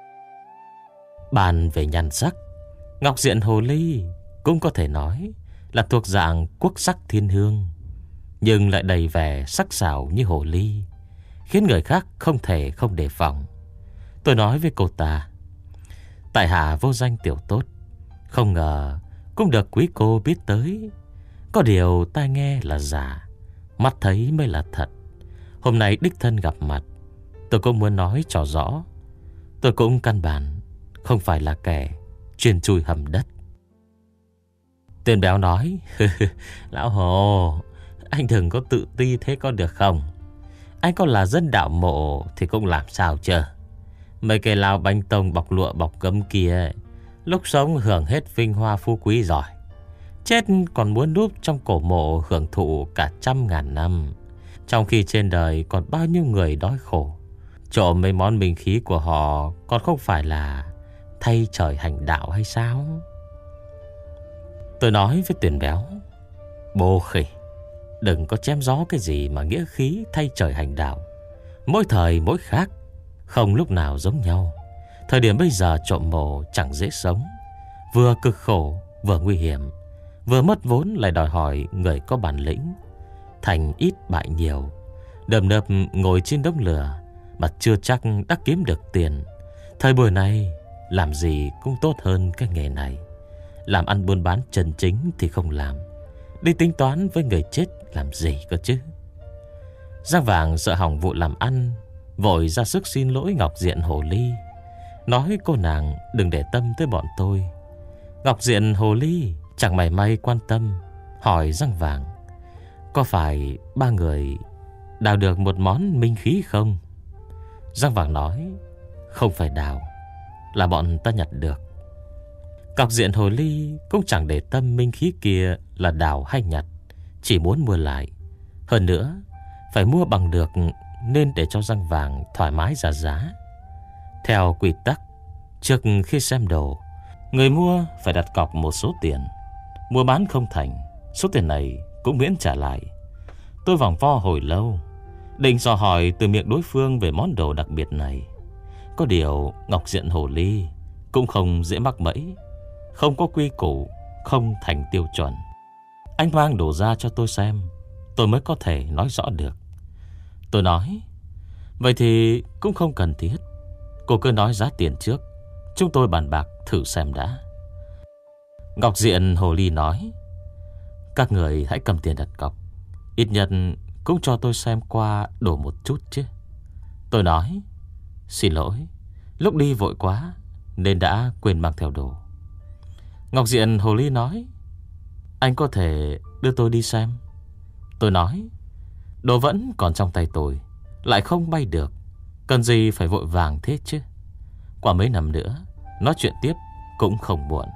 Speaker 1: Bàn về nhan sắc, Ngọc Diện Hồ Ly cũng có thể nói là thuộc dạng quốc sắc thiên hương, nhưng lại đầy vẻ sắc sảo như hồ ly, khiến người khác không thể không đề phòng. Tôi nói với cô ta, tại hạ vô danh tiểu tốt, không ngờ cũng được quý cô biết tới. Có điều tai nghe là giả, mắt thấy mới là thật. Hôm nay đích thân gặp mặt, tôi cũng muốn nói cho rõ, tôi cũng căn bản không phải là kẻ chuyên chui hầm đất. Tên béo nói, Lão Hồ, anh đừng có tự ti thế có được không? Anh có là dân đạo mộ thì cũng làm sao chờ. Mấy cái lao bánh tông bọc lụa bọc gấm kia, lúc sống hưởng hết vinh hoa phú quý rồi, chết còn muốn núp trong cổ mộ hưởng thụ cả trăm ngàn năm, trong khi trên đời còn bao nhiêu người đói khổ. Trộm mấy món minh khí của họ còn không phải là thay trời hành đạo hay sao? Tôi nói với Tuyền Béo, bô khỉ, đừng có chém gió cái gì mà nghĩa khí thay trời hành đạo. Mỗi thời mỗi khác, không lúc nào giống nhau. Thời điểm bây giờ trộm mộ chẳng dễ sống, vừa cực khổ vừa nguy hiểm, Vừa mất vốn lại đòi hỏi người có bản lĩnh. Thành ít bại nhiều, đầm nập ngồi trên đống lửa mà chưa chắc đã kiếm được tiền. Thời buổi này làm gì cũng tốt hơn cái nghề này. Làm ăn buôn bán chân chính thì không làm, đi tính toán với người chết làm gì cơ chứ. Giang Vàng sợ hỏng vụ làm ăn, vội ra sức xin lỗi Ngọc Diện Hồ Ly, nói cô nàng đừng để tâm tới bọn tôi. Ngọc Diện Hồ Ly chẳng mảy may quan tâm, hỏi Giang Vàng có phải ba người đào được một món minh khí không? Giang Vàng nói không phải đào, là bọn ta nhặt được. Ngọc Diện Hồ Ly cũng chẳng để tâm minh khí kia là đào hay nhặt, chỉ muốn mua lại. Hơn nữa phải mua bằng được, nên để cho Giang Vàng thoải mái ra giá. Theo quy tắc, trước khi xem đồ, người mua phải đặt cọc một số tiền. Mua bán không thành, số tiền này cũng miễn trả lại. Tôi vòng vo hồi lâu, định dò hỏi từ miệng đối phương về món đồ đặc biệt này. Có điều Ngọc Diện Hồ Ly cũng không dễ mắc bẫy, không có quy củ, không thành tiêu chuẩn. Anh mang đồ ra cho tôi xem, tôi mới có thể nói rõ được. Tôi nói vậy thì cũng không cần thiết, cô cứ nói giá tiền trước, chúng tôi bàn bạc thử xem đã. Ngọc Diện Hồ Ly nói các người hãy cầm tiền đặt cọc, ít nhất cũng cho tôi xem qua đồ một chút chứ. Tôi nói xin lỗi, lúc đi vội quá nên đã quên mang theo đồ. Ngọc Diện Hồ Ly nói anh có thể đưa tôi đi xem. Tôi nói đồ vẫn còn trong tay tôi, lại không bay được, cần gì phải vội vàng thế chứ. Qua mấy năm nữa nói chuyện tiếp cũng không muộn.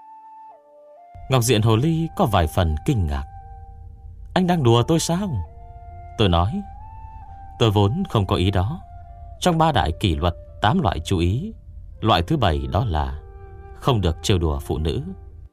Speaker 1: Ngọc Diện Hồ Ly có vài phần kinh ngạc. Anh đang đùa tôi sao? Tôi nói tôi vốn không có ý đó. Trong ba đại kỷ luật tám loại chú ý, loại thứ bảy đó là không được trêu đùa phụ nữ.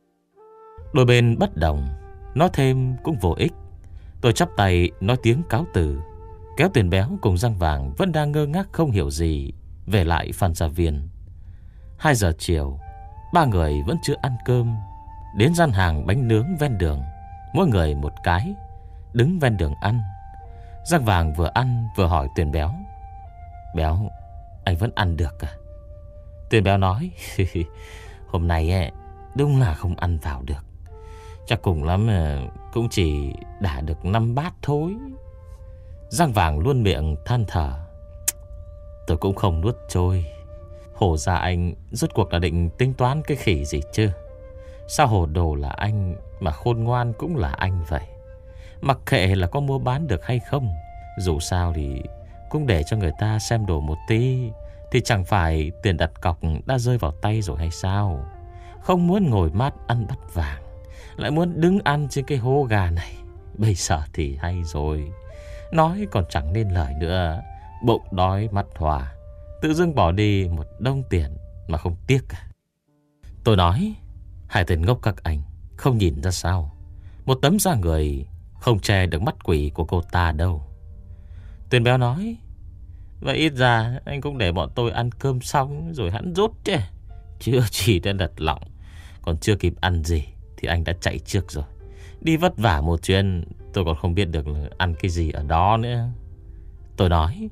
Speaker 1: Đôi bên bất đồng, nói thêm cũng vô ích. Tôi chắp tay nói tiếng cáo từ, kéo Tiền Béo cùng Giang Vàng vẫn đang ngơ ngác không hiểu gì về lại Phan Gia Viên. Hai giờ chiều, ba người vẫn chưa ăn cơm. Đến gian hàng bánh nướng ven đường, mỗi người một cái, đứng ven đường ăn. Giang Vàng vừa ăn vừa hỏi Tiền Béo: Béo, anh vẫn ăn được à? Tiền Béo nói hôm nay ấy, đúng là không ăn vào được. Chắc cùng lắm cũng chỉ đả được năm bát thôi. Giang Vàng luôn miệng than thở: tôi cũng không nuốt trôi. Hổ ra anh rốt cuộc là định tính toán cái khỉ gì chứ? Sao hồ đồ là anh mà khôn ngoan cũng là anh vậy? Mặc kệ là có mua bán được hay không, dù sao thì cũng để cho người ta xem đồ một tí, thì chẳng phải tiền đặt cọc đã rơi vào tay rồi hay sao? Không muốn ngồi mát ăn bát vàng, lại muốn đứng ăn trên cái hố gà này. Bây giờ thì hay rồi, nói còn chẳng nên lời nữa. Bụng đói mắt hòa, tự dưng bỏ đi một đông tiền mà không tiếc cả. Tôi nói hai tên ngốc các anh không nhìn ra sao? Một tấm da người không che được mắt quỷ của cô ta đâu. Tiền Béo nói vậy ít ra anh cũng để bọn tôi ăn cơm xong rồi hắn rút chứ. Chưa chỉ đã đặt lọng, còn chưa kịp ăn gì thì anh đã chạy trước rồi. Đi vất vả một chuyến, tôi còn không biết được là ăn cái gì ở đó nữa. Tôi nói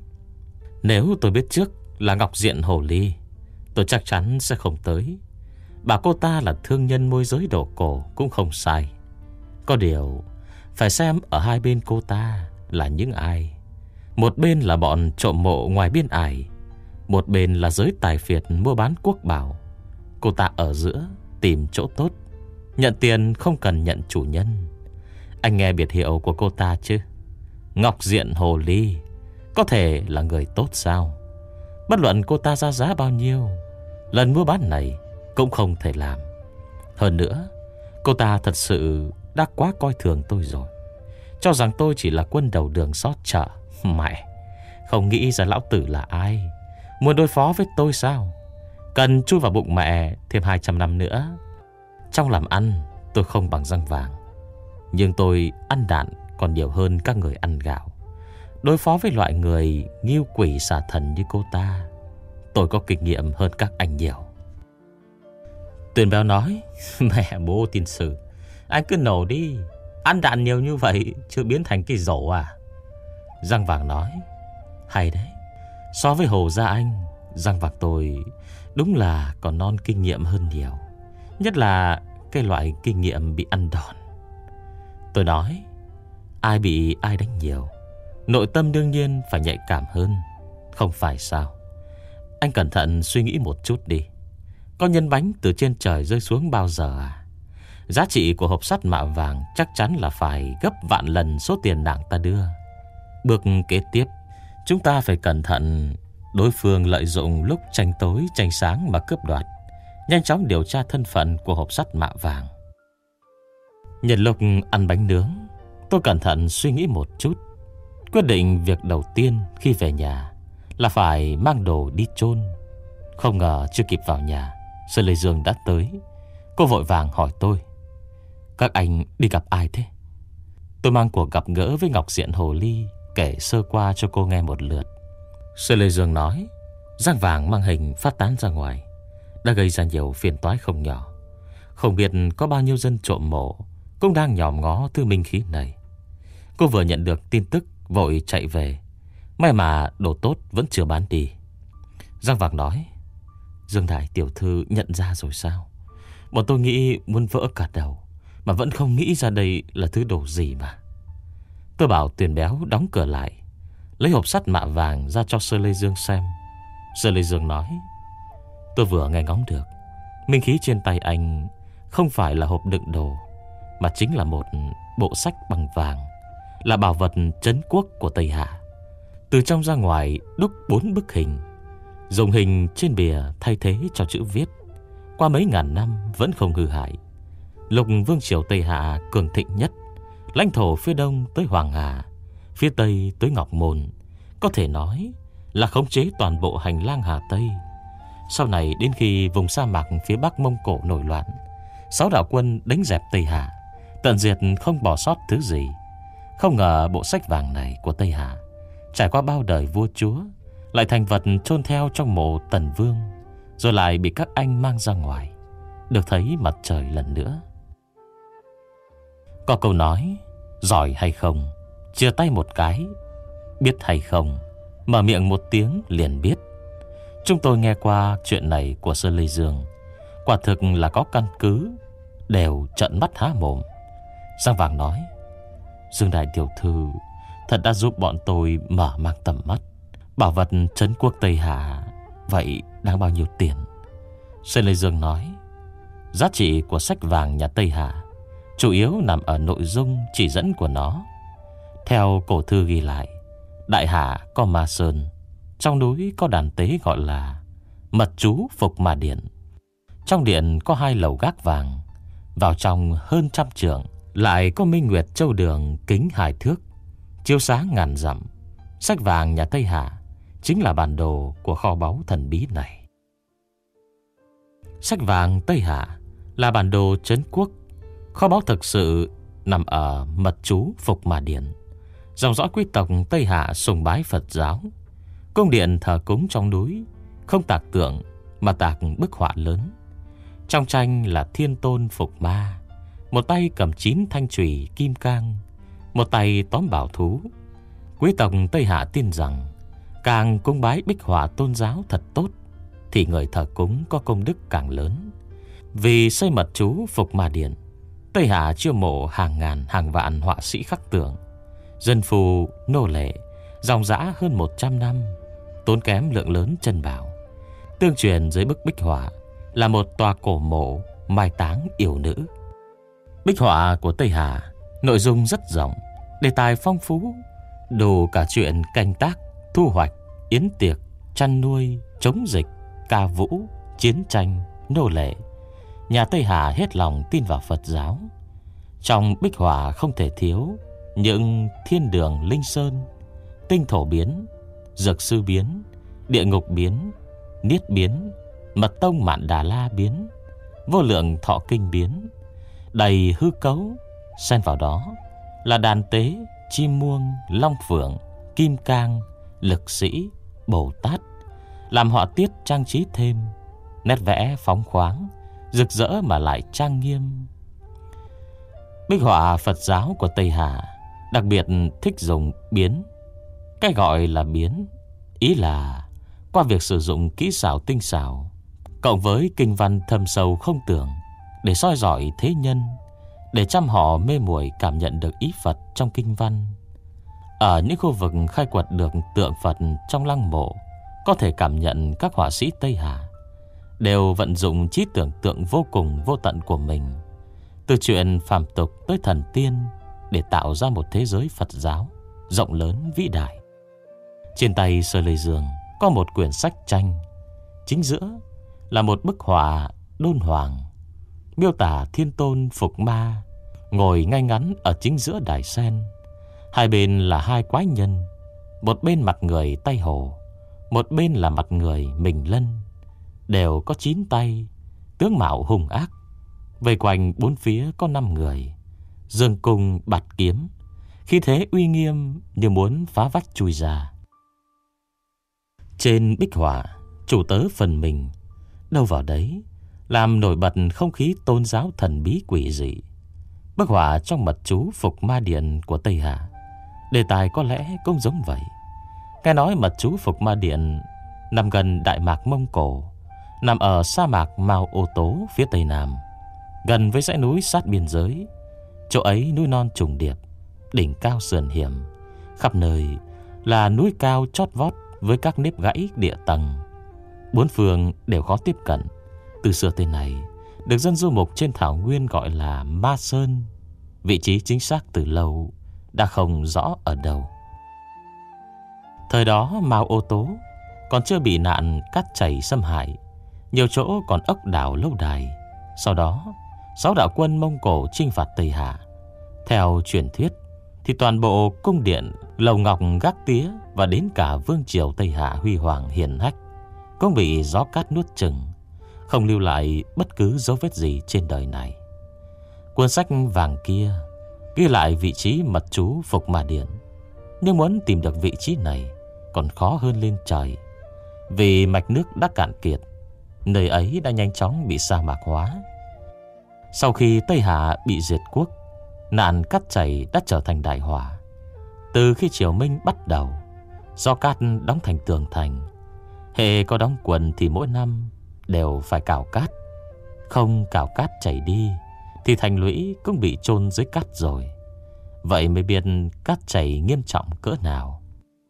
Speaker 1: nếu tôi biết trước là Ngọc Diện Hồ Ly, tôi chắc chắn sẽ không tới. Bà cô ta là thương nhân môi giới đồ cổ cũng không sai. Có điều phải xem ở hai bên cô ta là những ai. Một bên là bọn trộm mộ ngoài biên ải, một bên là giới tài phiệt mua bán quốc bảo. Cô ta ở giữa tìm chỗ tốt, nhận tiền không cần nhận chủ nhân. Anh nghe biệt hiệu của cô ta chứ? Ngọc Diện Hồ Ly có thể là người tốt sao? Bất luận cô ta ra giá bao nhiêu, lần mua bán này cũng không thể làm. Hơn nữa, cô ta thật sự đã quá coi thường tôi rồi, cho rằng tôi chỉ là quân đầu đường xó chợ. Mẹ, không nghĩ ra lão tử là ai, muốn đối phó với tôi sao? Cần chui vào bụng mẹ thêm hai trăm năm nữa. Trong làm ăn tôi không bằng Giang Vàng, nhưng tôi ăn đạn còn nhiều hơn các người ăn gạo. Đối phó với loại người nghiêu quỷ xà thần như cô ta, tôi có kinh nghiệm hơn các anh nhiều. Tuyền Béo nói mẹ bố tin sử, Anh cứ nổ đi. Ăn đạn nhiều như vậy chưa biến thành cái rổ à? Răng vàng nói. Hay đấy. So với Hồ Gia Anh, răng vàng tôi đúng là còn non kinh nghiệm hơn nhiều. Nhất là cái loại kinh nghiệm bị ăn đòn. Tôi nói, ai bị ai đánh nhiều, nội tâm đương nhiên phải nhạy cảm hơn, không phải sao? Anh cẩn thận suy nghĩ một chút đi. Có nhân bánh từ trên trời rơi xuống bao giờ à? Giá trị của hộp sắt mạ vàng chắc chắn là phải gấp vạn lần số tiền nàng ta đưa. Bước kế tiếp, chúng ta phải cẩn thận đối phương lợi dụng lúc tranh tối tranh sáng mà cướp đoạt. Nhanh chóng điều tra thân phận của hộp sắt mạ vàng. Nhân lúc ăn bánh nướng, tôi cẩn thận suy nghĩ một chút. Quyết định việc đầu tiên khi về nhà là phải mang đồ đi chôn. Không ngờ chưa kịp vào nhà, Sơn Lê Dương đã tới. Cô vội vàng hỏi tôi, các anh đi gặp ai thế? Tôi mang cuộc gặp gỡ với Ngọc Diện Hồ Ly kể sơ qua cho cô nghe một lượt. Sơn Lê Dương nói, răng vàng mang hình phát tán ra ngoài đã gây ra nhiều phiền toái không nhỏ. Không biết có bao nhiêu dân trộm mộ cũng đang nhòm ngó thứ minh khí này. Cô vừa nhận được tin tức vội chạy về. May mà đồ tốt vẫn chưa bán đi. Giang Vàng nói, Dương Đại tiểu thư nhận ra rồi sao? Bọn tôi nghĩ muốn vỡ cả đầu, mà vẫn không nghĩ ra đây là thứ đồ gì mà. Tôi bảo Tuyền Béo đóng cửa lại, lấy hộp sắt mạ vàng ra cho Sơ Lê Dương xem. Sơ Lê Dương nói, tôi vừa nghe ngóng được, minh khí trên tay anh không phải là hộp đựng đồ, mà chính là một bộ sách bằng vàng, là bảo vật trấn quốc của Tây Hạ. Từ trong ra ngoài đúc bốn bức hình, dùng hình trên bìa thay thế cho chữ viết. Qua mấy ngàn năm vẫn không hư hại. Lục vương triều Tây Hạ cường thịnh nhất, lãnh thổ phía đông tới Hoàng Hà, phía tây tới Ngọc Môn, có thể nói là khống chế toàn bộ hành lang Hà Tây. Sau này đến khi vùng sa mạc phía bắc Mông Cổ nổi loạn, sáu đạo quân đánh dẹp Tây Hạ, tận diệt không bỏ sót thứ gì. Không ngờ bộ sách vàng này của Tây Hạ trải qua bao đời vua chúa, lại thành vật chôn theo trong mộ Tần Vương, rồi lại bị các anh mang ra ngoài, được thấy mặt trời lần nữa. Có câu nói, giỏi hay không, chia tay một cái, biết hay không, mở miệng một tiếng liền biết. Chúng tôi nghe qua chuyện này của Sơn Lê Dương, quả thực là có căn cứ, đều trợn mắt há mồm. Giang Vàng nói, Dương đại tiểu thư thật đã giúp bọn tôi mở mang tầm mắt. Bảo vật trấn quốc Tây Hạ vậy đáng bao nhiêu tiền? Sơn Lê Dương nói, giá trị của sách vàng nhà Tây Hạ chủ yếu nằm ở nội dung chỉ dẫn của nó. Theo cổ thư ghi lại, Đại Hạ có Ma Sơn, trong núi có đàn tế gọi là Mật Chú Phục Ma Điện. Trong điện có hai lầu gác vàng, vào trong hơn trăm trượng lại có Minh Nguyệt Châu Đường kính hai thước, chiếu sáng ngàn dặm. Sách vàng nhà Tây Hạ chính là bản đồ của kho báu thần bí này. Sách vàng Tây Hạ là bản đồ trấn quốc. Kho báu thực sự nằm ở Mật Chú Phục Ma Điện. Dòng dõi quý tộc Tây Hạ sùng bái Phật giáo. Cung điện thờ cúng trong núi không tạc tượng mà tạc bức họa lớn. Trong tranh là Thiên Tôn phục ma, một tay cầm chín thanh chùy kim cang, một tay tóm bảo thú. Quý tộc Tây Hạ tin rằng càng cúng bái bích họa tôn giáo thật tốt, thì người thờ cúng có công đức càng lớn. Vì xây Mật Chú Phục Ma Điện, Tây Hạ chiêu mộ hàng ngàn hàng vạn họa sĩ khắc tượng, dân phù, nô lệ, dòng dã hơn một trăm năm, tốn kém lượng lớn chân bảo. Tương truyền dưới bức bích họa là một tòa cổ mộ mai táng yêu nữ. Bích họa của Tây Hạ nội dung rất rộng, đề tài phong phú, đủ cả chuyện canh tác, thu hoạch, yến tiệc, chăn nuôi, chống dịch, ca vũ, chiến tranh, nô lệ. Nhà Tây Hạ hết lòng tin vào Phật giáo. Trong bích họa không thể thiếu những thiên đường linh sơn, tinh thổ biến, dược sư biến, địa ngục biến, niết biến, mật tông Mạn Đà La biến, vô lượng thọ kinh biến, đầy hư cấu. Xen vào đó là đàn tế, chim muông, long phượng, kim cang, lực sĩ, Bồ Tát, làm họa tiết trang trí thêm, nét vẽ phóng khoáng, rực rỡ mà lại trang nghiêm. Bích họa Phật giáo của Tây Hà đặc biệt thích dùng biến. Cái gọi là biến, ý là qua việc sử dụng kỹ xảo tinh xảo cộng với kinh văn thâm sâu không tưởng để soi rọi thế nhân, để trăm họ mê muội cảm nhận được ý Phật trong kinh văn. Ở những khu vực khai quật được tượng Phật trong lăng mộ, có thể cảm nhận các họa sĩ Tây Hà đều vận dụng trí tưởng tượng vô cùng vô tận của mình, từ chuyện phàm tục tới thần tiên, để tạo ra một thế giới Phật giáo rộng lớn vĩ đại. Trên tay Sở Lê Dương có một quyển sách tranh, chính giữa là một bức họa đôn hoàng, miêu tả Thiên Tôn phục ma ngồi ngay ngắn ở chính giữa đài sen. Hai bên là hai quái nhân, một bên mặt người tay hổ, một bên là mặt người mình lân, đều có chín tay, tướng mạo hung ác. Vây quanh bốn phía có năm người, dương cung bạt kiếm, khí thế uy nghiêm như muốn phá vách chui ra. Trên bích họa, chủ tớ phần mình đâu vào đấy làm nổi bật không khí tôn giáo thần bí quỷ dị. Bức họa trong mật chú Phục Ma Điện của Tây Hà, đề tài có lẽ cũng giống vậy. Nghe nói mật chú Phục Ma Điện nằm gần Đại Mạc Mông Cổ, nằm ở sa mạc Mao Ô Tố phía tây nam, gần với dãy núi sát biên giới. Chỗ ấy núi non trùng điệp, đỉnh cao sườn hiểm, khắp nơi là núi cao chót vót với các nếp gãy địa tầng, bốn phương đều khó tiếp cận. Từ xưa tới nay được dân du mục trên thảo nguyên gọi là Ma Sơn. Vị trí chính xác từ lâu đã không rõ ở đâu. Thời đó Mao Ô Tố còn chưa bị nạn cát chảy xâm hại, nhiều chỗ còn ốc đảo lâu đài. Sau đó sáu đạo quân Mông Cổ chinh phạt Tây Hà. Theo truyền thuyết thì toàn bộ cung điện, lầu ngọc gác tía và đến cả vương triều Tây Hà huy hoàng hiển hách cũng bị gió cát nuốt chửng, không lưu lại bất cứ dấu vết gì trên đời này. Cuốn sách vàng kia ghi lại vị trí mật chú Phục Ma Điện, nhưng muốn tìm được vị trí này còn khó hơn lên trời. Vì mạch nước đã cạn kiệt, nơi ấy đã nhanh chóng bị sa mạc hóa. Sau khi Tây Hà bị diệt quốc, nạn cát chảy đã trở thành đại họa. Từ khi triều Minh bắt đầu, do cát đóng thành tường thành, hễ có đóng quần thì mỗi năm đều phải cào cát. Không cào cát chảy đi thì thành lũy cũng bị chôn dưới cát rồi. Vậy mới biết cát chảy nghiêm trọng cỡ nào.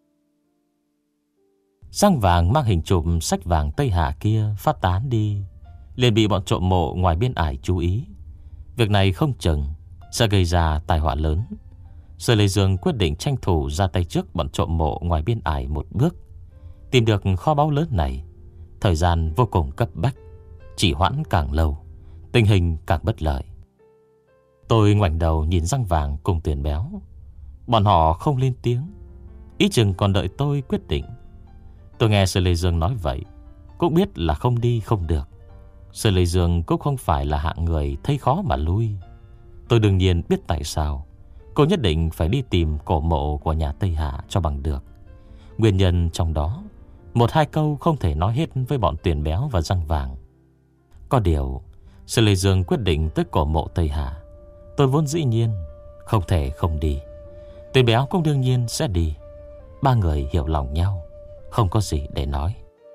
Speaker 1: Răng vàng mang hình chụp sách vàng Tây Hà kia phát tán đi, liền bị bọn trộm mộ ngoài biên ải chú ý. Việc này không chừng sẽ gây ra tai họa lớn. Sở Lê Dương quyết định tranh thủ ra tay trước bọn trộm mộ ngoài biên ải một bước. Tìm được kho báu lớn này, thời gian vô cùng cấp bách. Chỉ hoãn càng lâu, tình hình càng bất lợi. Tôi ngoảnh đầu nhìn Răng Vàng cùng Tuyền Béo. Bọn họ không lên tiếng, ý chừng còn đợi tôi quyết định. Tôi nghe Sở Lê Dương nói vậy, cũng biết là không đi không được. Sở Lê Dương cũng không phải là hạng người thấy khó mà lui. Tôi đương nhiên biết tại sao cô nhất định phải đi tìm cổ mộ của nhà Tây Hà cho bằng được. Nguyên nhân trong đó, một hai câu không thể nói hết với bọn Tuyền Béo và Răng Vàng. Có điều, Sở Lê Dương quyết định tới cổ mộ Tây Hà, tôi vốn dĩ nhiên không thể không đi. Tuyền Béo cũng đương nhiên sẽ đi. Ba người hiểu lòng nhau, không có gì để nói.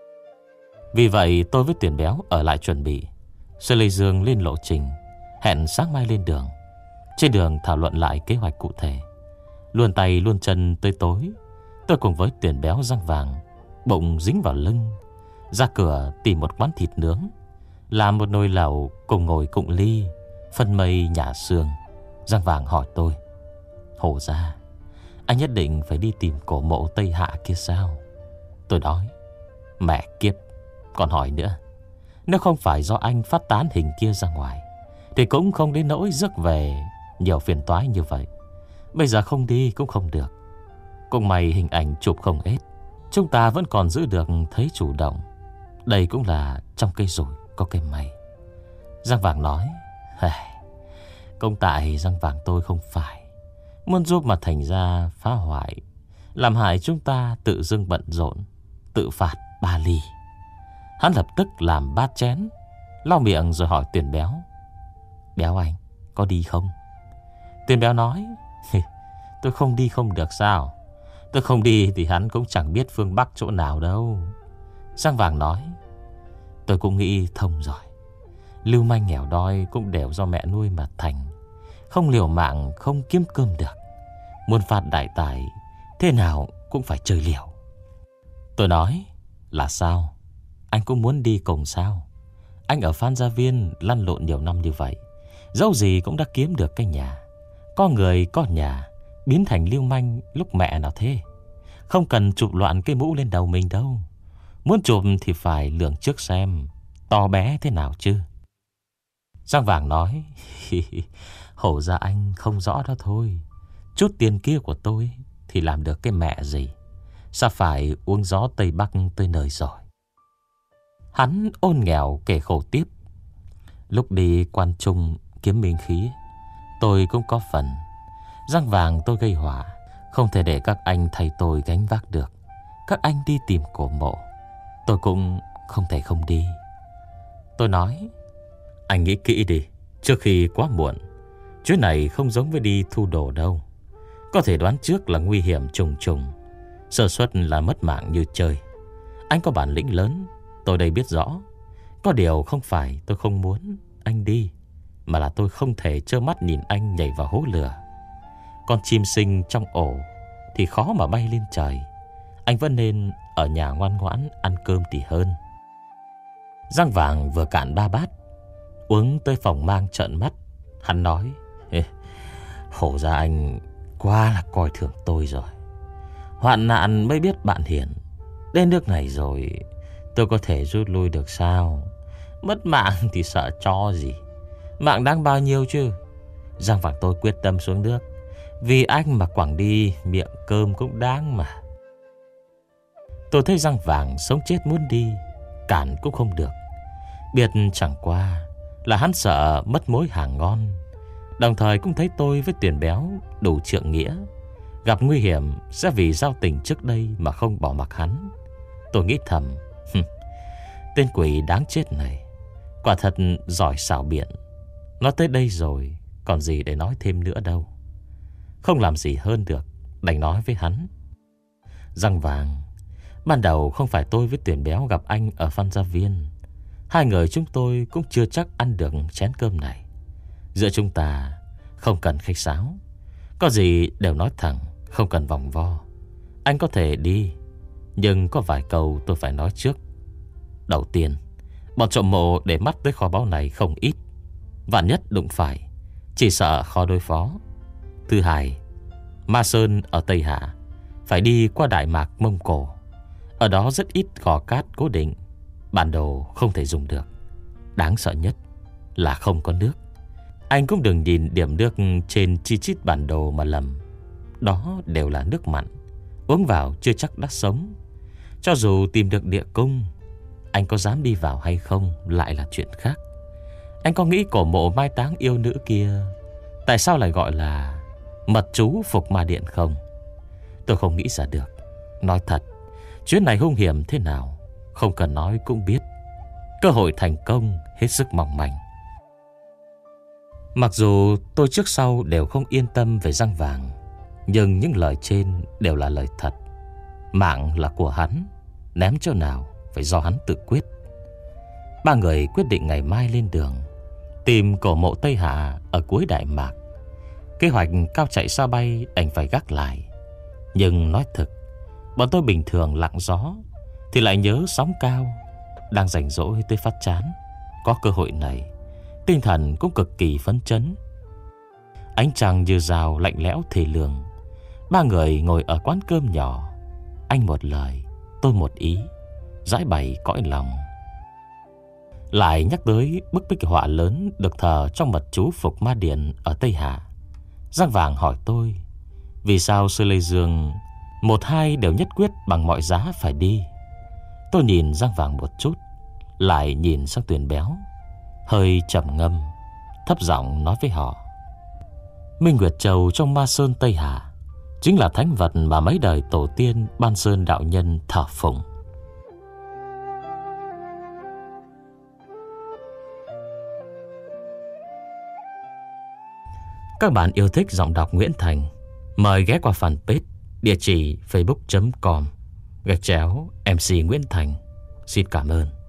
Speaker 1: Vì vậy tôi với Tuyền Béo ở lại chuẩn bị. Sở Lê Dương lên lộ trình, hẹn sáng mai lên đường. Trên đường thảo luận lại kế hoạch cụ thể. Luôn tay luôn chân tới tối, tôi cùng với Tuyền Béo Răng Vàng, bụng dính vào lưng, ra cửa tìm một quán thịt nướng, làm một nồi lẩu cùng ngồi cụng ly, phân mây nhả sương. Răng Vàng hỏi tôi: Hổ ra, anh nhất định phải đi tìm cổ mộ Tây Hạ kia sao? Tôi nói: Mẹ kiếp, còn hỏi nữa. Nếu không phải do anh phát tán hình kia ra ngoài thì cũng không đến nỗi rước về nhiều phiền toái như vậy. Bây giờ không đi cũng không được. Cùng mày hình ảnh chụp không hết, chúng ta vẫn còn giữ được thấy chủ động. Đây cũng là trong cây rủi có cây may. Răng Vàng nói: Công tại Răng Vàng tôi không phải muốn giúp mà thành ra phá hoại, làm hại chúng ta tự dưng bận rộn, tự phạt ba ly. Hắn lập tức làm bát chén, lau miệng rồi hỏi Tuyền Béo: Béo anh, có đi không? Tuyền béo nói: tôi không đi không được sao? Tôi không đi thì hắn cũng chẳng biết phương Bắc chỗ nào đâu. Răng vàng nói: tôi cũng nghĩ thông rồi. Lưu manh nghèo đói cũng đều do mẹ nuôi mà thành. Không liều mạng không kiếm cơm được. Muốn phát đại tài thế nào cũng phải chơi liều. Tôi nói: là sao? Anh cũng muốn đi cùng sao? Anh ở Phan Gia Viên lăn lộn nhiều năm như vậy, dẫu gì cũng đã kiếm được cái nhà. Có người có nhà biến thành lưu manh lúc mẹ nào thế? Không cần chụp loạn cái mũ lên đầu mình đâu. Muốn chụp thì phải lường trước xem to bé thế nào chứ. Răng vàng nói: hổ ra anh không rõ đó thôi. Chút tiền kia của tôi thì làm được cái mẹ gì? Sao phải uống gió Tây Bắc tới nơi rồi. Hắn ôn nghèo kể khổ tiếp: lúc đi quan trung kiếm minh khí, tôi cũng có phần. Răng vàng tôi gây họa, không thể để các anh thầy tôi gánh vác được. Các anh đi tìm cổ mộ, tôi cũng không thể không đi. Tôi nói: anh nghĩ kỹ đi, trước khi quá muộn. Chuyến này không giống với đi thu đồ đâu. Có thể đoán trước là nguy hiểm trùng trùng, sơ suất là mất mạng như chơi. Anh có bản lĩnh lớn, tôi đây biết rõ. Có điều không phải tôi không muốn anh đi, mà là tôi không thể trơ mắt nhìn anh nhảy vào hố lửa. Con chim sinh trong ổ thì khó mà bay lên trời. Anh vẫn nên ở nhà ngoan ngoãn ăn cơm thì hơn. Răng vàng vừa cạn ba bát, uống tới phòng mang trợn mắt. Hắn nói: hổ ra anh quá là coi thường tôi rồi. Hoạn nạn mới biết bạn hiền. Đến nước này rồi tôi có thể rút lui được sao? Mất mạng thì sợ cho gì. Mạng đáng bao nhiêu chứ? Răng vàng tôi quyết tâm xuống nước. Vì anh mà quẳng đi miệng cơm cũng đáng mà. Tôi thấy răng vàng sống chết muốn đi, cản cũng không được. Biệt chẳng qua là hắn sợ mất mối hàng ngon. Đồng thời cũng thấy tôi với Tuyền béo đủ trượng nghĩa, gặp nguy hiểm sẽ vì giao tình trước đây mà không bỏ mặc hắn. Tôi nghĩ thầm: tên quỷ đáng chết này quả thật giỏi xảo biện. Nó tới đây rồi, còn gì để nói thêm nữa đâu. Không làm gì hơn được, đành nói với hắn: răng vàng, ban đầu không phải tôi với Tuyền béo gặp anh ở Phan Gia Viên. Hai người chúng tôi cũng chưa chắc ăn được chén cơm này. Giữa chúng ta không cần khách sáo, có gì đều nói thẳng, không cần vòng vo. Anh có thể đi, nhưng có vài câu tôi phải nói trước. Đầu tiên, bọn trộm mộ để mắt tới kho báu này không ít. Vạn nhất đụng phải, chỉ sợ khó đối phó. Thứ hai, Ma Sơn ở Tây Hạ phải đi qua Đại Mạc Mông Cổ. Ở đó rất ít gò cát cố định, bản đồ không thể dùng được. Đáng sợ nhất là không có nước. Anh cũng đừng nhìn điểm nước trên chi chít bản đồ mà lầm. Đó đều là nước mặn, uống vào chưa chắc đã sống. Cho dù tìm được địa cung, anh có dám đi vào hay không lại là chuyện khác. Anh có nghĩ cổ mộ mai táng yêu nữ kia tại sao lại gọi là mật chú Phục Ma Điện không? Tôi không nghĩ ra được. Nói thật, chuyến này hung hiểm thế nào không cần nói cũng biết. Cơ hội thành công hết sức mỏng manh. Mặc dù tôi trước sau đều không yên tâm về răng vàng, nhưng những lời trên đều là lời thật. Mạng là của hắn, ném chỗ nào phải do hắn tự quyết. Ba người quyết định ngày mai lên đường tìm cổ mộ Tây Hạ ở cuối Đại Mạc. Kế hoạch cao chạy xa bay đành phải gác lại. Nhưng nói thật, bọn tôi bình thường lặng gió thì lại nhớ sóng cao. Đang rảnh rỗi tới phát chán, có cơ hội này, tinh thần cũng cực kỳ phấn chấn. Ánh trăng như rào lạnh lẽo thề lường. Ba người ngồi ở quán cơm nhỏ, anh một lời, tôi một ý, giải bày cõi lòng. Lại nhắc tới bức bích họa lớn được thờ trong mật chú Phục Ma Điện ở Tây Hạ. Răng vàng hỏi tôi vì sao Sư Lê Dương một hai đều nhất quyết bằng mọi giá phải đi. Tôi nhìn răng vàng một chút, lại nhìn sang Tuyền béo, hơi trầm ngâm, thấp giọng nói với họ: Minh Nguyệt Châu trong Ma Sơn Tây Hạ chính là thánh vật mà mấy đời tổ tiên Ban Sơn đạo nhân thờ phụng. các bạn yêu thích giọng đọc Nguyễn Thành, mời ghé qua fanpage, địa chỉ facebook chấm com gạch chéo em xê Nguyễn Thành. Xin cảm ơn.